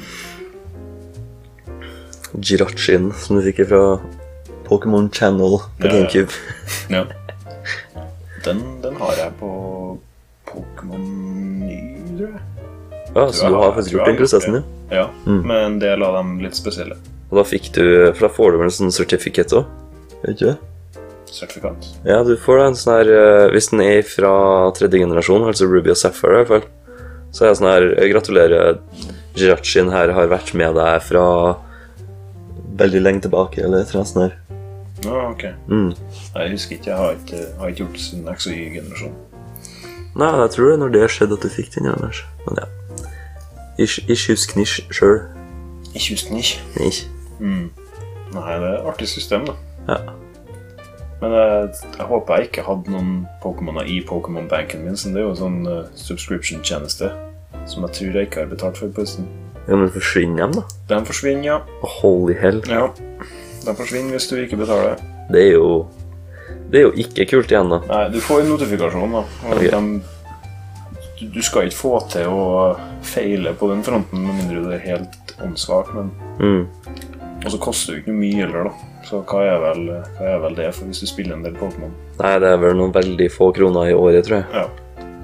Jirachin, som du fikk fra Pokémon Channel på Ja, ja. GameCube. Ja. Den, den har jeg på Pokémon ny, tror jeg. Ja, så du har faktisk gjort den prosessen, ja. Ja, Mm. med en del av dem litt spesielle. Og da fikk du, for da får du vel en sånn certificate også, vet du det? Sertifikat. Ja, du får en sånn her, eh, hvis den er fra tredje generasjon, altså Ruby og Sapphire i hvert fall, så er det sånn her, eh, gratulerer, Jirachin her har vært med deg fra veldig lenge tilbake, eller et eller annet sånt her. Ja, ok. Mm. Nei, jeg husker ikke, jeg har ikke, har ikke gjort det siden X og Y-generasjon. Nei, jeg tror det er når det skjedde at du fikk den, Anders. Men ja. Ish, ish husk nish, sure. Ikke husker den ikke. Nish. Mm. Nei, det er et artig system, da. Ja. Men jeg, jeg håper jeg ikke hadde noen Pokémoner i Pokémon-banken min, så det er jo en sånn uh, subscription-tjeneste som jeg tror jeg ikke har betalt for på høsten. Ja, men forsvinner dem da? Den forsvinner, ja. Oh, holy hell. Ja, den forsvinner hvis du ikke betaler. Det er jo, det er jo ikke kult igjen da. Nei, du får en notifikasjon da. Og Ok. de, du, du skal ikke få til å feile på den fronten, med mindre du er helt åndssvak, men... Mm. Og så koster det jo ikke noe mye heller, da. Så hva er, vel, hva er vel det for hvis du spiller en del Pokémon? Nei, det er vel noen veldig få kroner i året, tror jeg. Ja.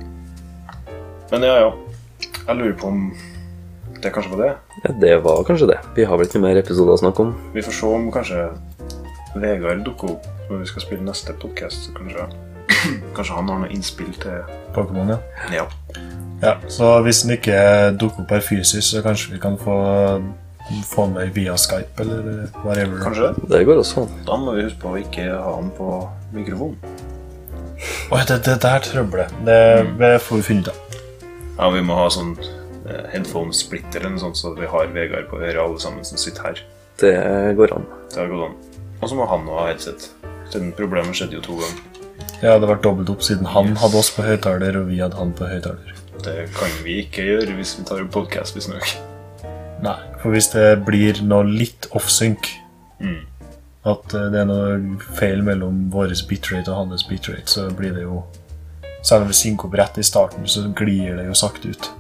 Men ja, ja. Jeg lurer på om det kanskje var det. Ja, det var kanskje det. Vi har vel ikke mer episoder å snakke om. Vi får se om kanskje Vegard dukker opp når vi skal spille neste podcast. Så kanskje, kanskje han har noe innspill til... Pokémon, ja. Ja. Ja, så hvis den ikke dukker opp her fysisk, så kanskje vi kan få få den med via Skype, eller whatever. Kanskje det. Det går også. Da må vi huske på å ikke ha han på mikrofon. Åh, det, det der trøbler. Det, det får vi finne ut av. Ja, vi må ha sånn eh, headphone-splitter eller noe sånt, så vi har Vegard på øret alle sammen som sitter her. Det går an. Det har gått an. Og så må han ha headset. Den problemet skjedde jo to ganger. Ja, det har vært dobbelt opp siden han hadde oss på høyttaler, og vi hadde han på høyttaler. Det kan vi ikke gjøre hvis vi tar opp podcast, hvis nok. Nei, for hvis det blir noe litt off-sync, Mm. at eh, det er noe feil mellom våres bitrate og hans bitrate, så blir det jo, selv om vi synker opp rett i starten, så glir det jo sakte ut.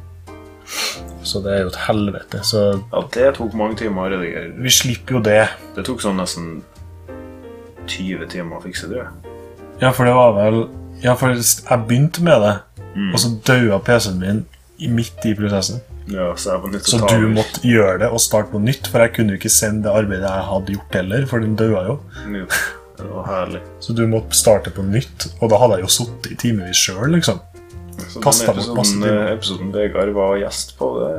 Så det er jo et helvete, så Ja, det tok mange timer å redigere. vi slipper jo det. Det tok sånn nesten tjue timer å fikse det. Ja, for det var vel, ja, for jeg begynte med det, Mm. og så døde P C-en min i midt i prosessen. Ja, så jeg var nødt til Så å ta du over. måtte gjøre det og starte på nytt, for jeg kunne jo ikke sende det arbeidet jeg hadde gjort heller, for den døde jo. Jo, det var herlig. Så du måtte starte på nytt, og da hadde jeg jo suttet i timevis selv, liksom. Så Kastet den bort masse episoden, timer. eh, episoden Vegard var gjest på det.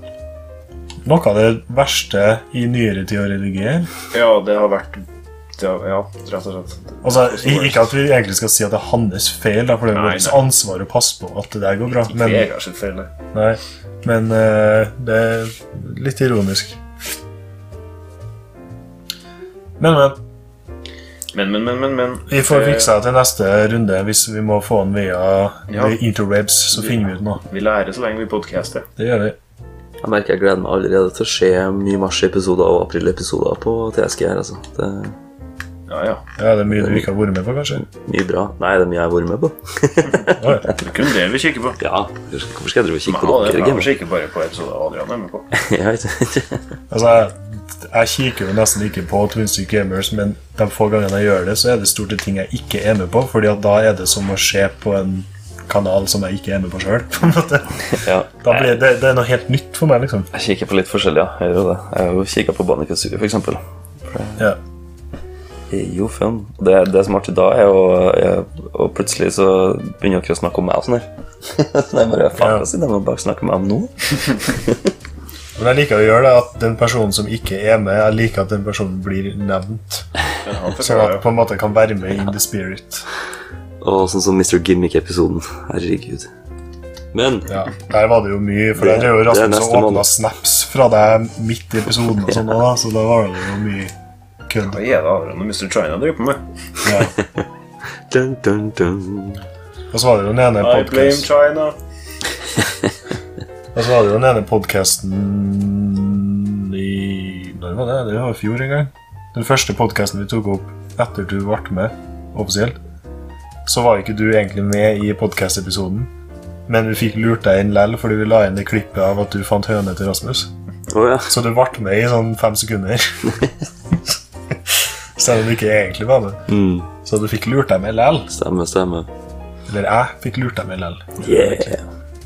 Noe av det verste i nyere tid å redigere. Ja, det har vært det har, Ja, rett og slett. Altså, i- ikke at vi egentlig skal si at det er hans feil, da, for det er Nei, vårt nei. ansvar å passe på at det der går bra. Ikke Men, Vegard sitt feil, det. nei, men eh, det er litt ironisk. Men, men, Men, men, men, men, men. vi får eh, fikse det til neste runde. Hvis vi må få den via Ja. via interwebs, så finner vi ut noe. Vi lærer så lenge vi podcaster. Det gjør vi. Jeg merker jeg gleder meg allerede til å se mye mars-episoder og april-episoder på T S G her, altså. Det er Ja, ja. Ja, det er mye du ikke har vært med på, kanskje. mye bra. Nei, det er mye jeg har vært med på. Å, ja. Det er kun det vi kikker på. Ja, hvorfor skal jeg drive og kikke Men på ja, det dere? er Gamer? vi kikker bare på episoder Adrian er med på. Jeg vet ikke. Altså, jeg, jeg kikker jo nesten ikke på Twin Stick Gamers, men de få gangene jeg gjør det, så er det stort sett ting jeg ikke er med på, fordi at da er det som å se på en kanal som jeg ikke er med på selv, på en måte. Ja. Da blir det, det er noe helt nytt for meg, liksom. Jeg kikker på litt forskjellig, ja. Jeg gjør det. Jeg har jo kikket på Bandicoot Studio, for eksempel. For det- Ja. er jo fun. Det, det som er artig da er å, er, og plutselig så begynner dere å snakke om meg og sånn her. Så det er bare, faen, hva siden jeg må bare snakke med ham nå? Men jeg liker å gjøre det at den personen som ikke er med, jeg liker at den personen blir nevnt. Ja, Så at på en måte kan være med in the spirit. Og sånn som mister Gimmick-episoden. Herregud. Men Ja, der var det jo mye, for der er jo Det- det er Rasmus neste som åpnet måned. snaps fra deg midt i episoden og sånn også, da, så da var det jo mye kødd. Hva er det av når mister China driver på med? Ja. dun, dun, dun. Og så var det jo den ene I blame podcast, China. og så var det jo den ene podcasten i, når var det? Det var i fjor en gang. Den første podcasten vi tok opp etter du ble med, offisielt, så var ikke du egentlig med i podcast-episoden, men vi fikk lurt deg inn lell, fordi vi la inn det klippet av at du fant høne til Rasmus. Åja. Så du ble med i sånn fem sekunder. Selv om du ikke egentlig var med. Mm. Så du fikk lurt deg med lell. Stemme, stemme. Eller jeg fikk lurt deg med lell. Yeah.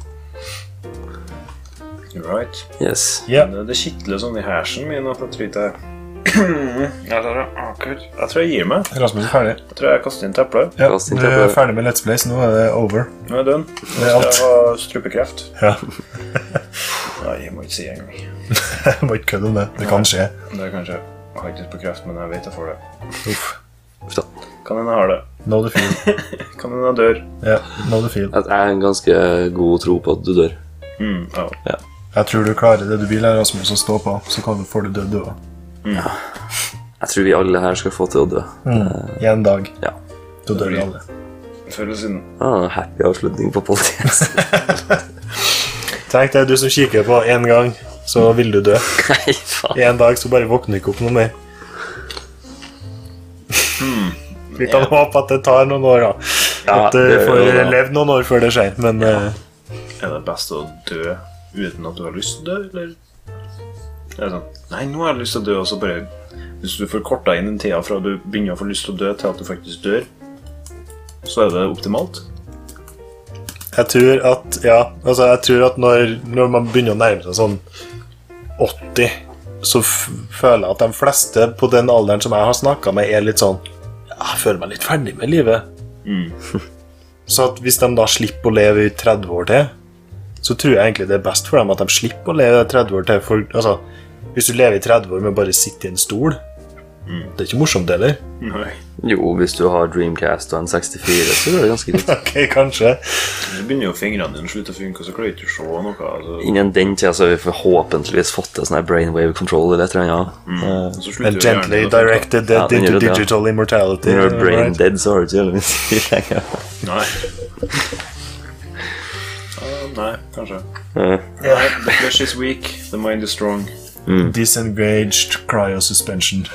Right. Yes. Ja. Men Det kittler sånn i hersen min at jeg tror ikke jeg... Ja, det er akkurat. Jeg tror jeg gir meg. Rasmus er ferdig. Jeg tror jeg kaster inn teplet. Ja, Kast inn du er teppet. ferdig med Let's Plays. Nå er det over. Nå er jeg dønn. Nå er skal alt. jeg ha strupekreft. Ja. Nei, jeg må ikke si engang. Jeg må ikke kødde om det. Det kan skje. Det er kanskje... Jeg har ikke på kreft, men jeg vet jeg får det. Uff. Uff da. Kan hende jeg har det. Know the feel. Kan hende jeg dør. Ja, know the feel. Jeg har en ganske god tro på at du dør. Mm, ja. Ja. Jeg tror du klarer det du vil her, Rasmus, å stå på. Så kan du få det død død. Jeg tror vi alle her skal få til å dø. I en dag. Ja. Da dør vi alle. Før eller siden. Ah, happy avslutning på podcast. Tenk deg, du som kikker på en gang, så vil du dø. Nei, faen. I en dag så bare våkner ikke opp noe mer. Vi kan håpe at det tar noen år, da. Ja, At du det gjør får det da. levd noen år før det skjer, men eh, Er det best å dø uten at du har lyst til å dø, eller? Er det sånn, nei, nå har jeg lyst til å dø, og så bare... Hvis du får kortet inn den tida fra du begynner å få lyst til å dø til at du faktisk dør, så er det optimalt. jeg tror at, ja, altså jeg tror at når, når man begynner å nærme seg sånn åtti, så f føler jeg at de fleste på den alderen som jeg har snakket med er litt sånn, ja, jeg føler meg litt ferdig med livet. Så at hvis de da slipper å leve i tretti år til, så tror jeg egentlig det er best for dem at de slipper å leve i tretti år til. For, altså, hvis du lever i tretti år med bare sitte i en stol, det er ikke morsomt heller. Nei. Jo, hvis du har Dreamcast og en sekstifire, så er det ganske greit. Ok, kanskje. Så begynner jo fingrene dine slutte å funke, og så klarer du ikke å se noe. Altså. Innen den tida så har vi forhåpentligvis fått et sånn her brainwave control eller et eller annet. Ja. Og så slutter And jo gently hjernen å funke. directed Ja, den into gjør det, ja. digital immortality. Når du er brain right? dead, så har du ikke hele mye lenger. Nei. Ah, nei, kanskje. Ja. Nei, the flesh is weak, the mind is strong. Disengaged cryosuspension.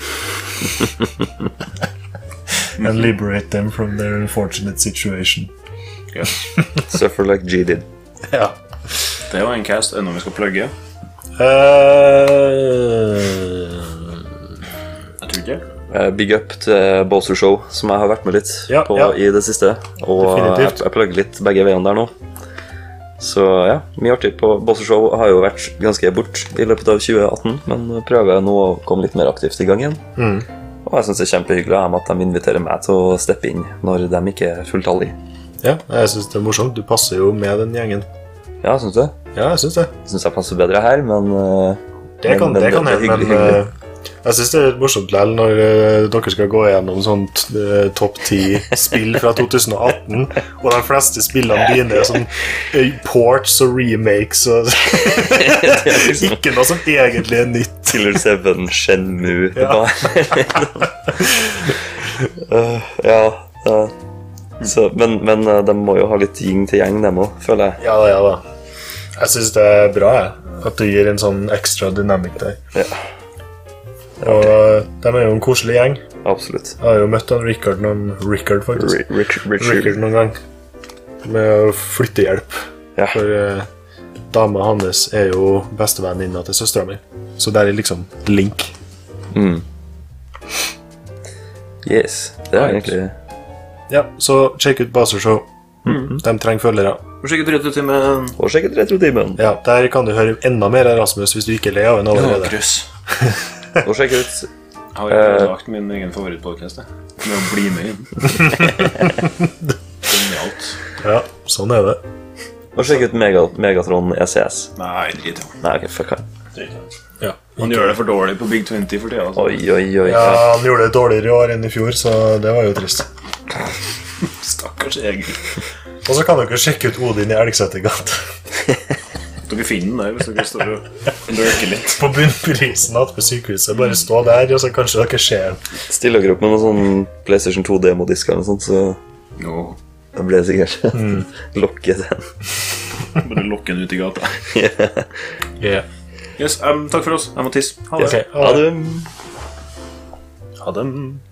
And liberate them from their unfortunate situation. Yes. Suffer like G did. Ja. Det var en cast, enda vi skal plugge. Uh, Jeg tror ikke. Eh, Big up til Bowser Show, som jeg har vært med litt Ja, på ja. i det siste. Og jeg, Definitivt. jeg plugger litt begge veiene der nå. Så ja, mye artig på Bowser Show. Har jo vært ganske bort i løpet av tjue atten, men prøver nå å komme litt mer aktivt i gang igjen. Mm. Og jeg synes det er kjempehyggelig av dem at de inviterer meg til å steppe inn når de ikke er fulltallige. ja, jeg synes det er morsomt. Du passer jo med den gjengen. Ja, synes du? Ja, jeg synes det. Jeg synes jeg passer bedre her, men eh, Det kan, men, det kan er hende, men hyggelig, hyggelig. eh, jeg synes det er litt morsomt likevel når eh, dere skal gå gjennom sånt uh, topp ti spill fra to tusen og atten, og de fleste spillene dine er sånn eh, ports og remakes og liksom- ikke noe som egentlig er nytt. Killer seven, Shenmue Ja. uh, Ja uh, så, Men, men uh, de må jo ha litt yin til gjeng, dem også, føler jeg. Ja da, ja da. Jeg synes det er bra, jeg. At du gir en sånn ekstra dynamikk der. Ja, Og eh, de er jo en koselig gjeng. absolutt. Jeg har jo møtt han Richard noen Richard faktisk. Ri- Rich, Rich, Richard noen gang. Med flyttehjelp. Ja. For uh, dama hans er jo bestevenninna til søstera mi. Så der er liksom link. mm. Yes, det er Right. egentlig Ja, så sjekk ut Bowser Show. De trenger følgere. Hvor sikkert rett ut i med... Og sjekk ut Retro-timen. Ja, der kan du høre enda mer av Rasmus hvis du ikke er lei av en allerede. kryss. Og sjekk ut Jeg har uh, lagt min egen favorittpodcast, jeg. Med å bli med inn. Genialt. Ja, sånn er det. Og sjekk ut Mega, Megatron E C S. Nei, drit i Nei, ok, fuck han. Ja. Han gjør det for dårlig på Big twenty for tida. Altså. Oi, oi, oi. Ja, han gjorde det dårligere i år enn i fjor, så det var jo trist. Stakkars Egil. Og så kan dere sjekke ut Odin i Elgsetergata. Dere finner den der hvis dere står og løker litt. På bunnprisen at på sykehuset. Bare stå der, og så kanskje dere ser den. Still dere opp med noen sånn PlayStation to demo-disker eller noe sånt, så No. da blir det sikkert mm. lokket den. Bare lokke den ut i gata. Yeah. Yeah. Yes, um, takk for oss. Jeg må tisse. Ha det. Okay, ha det. Ha det.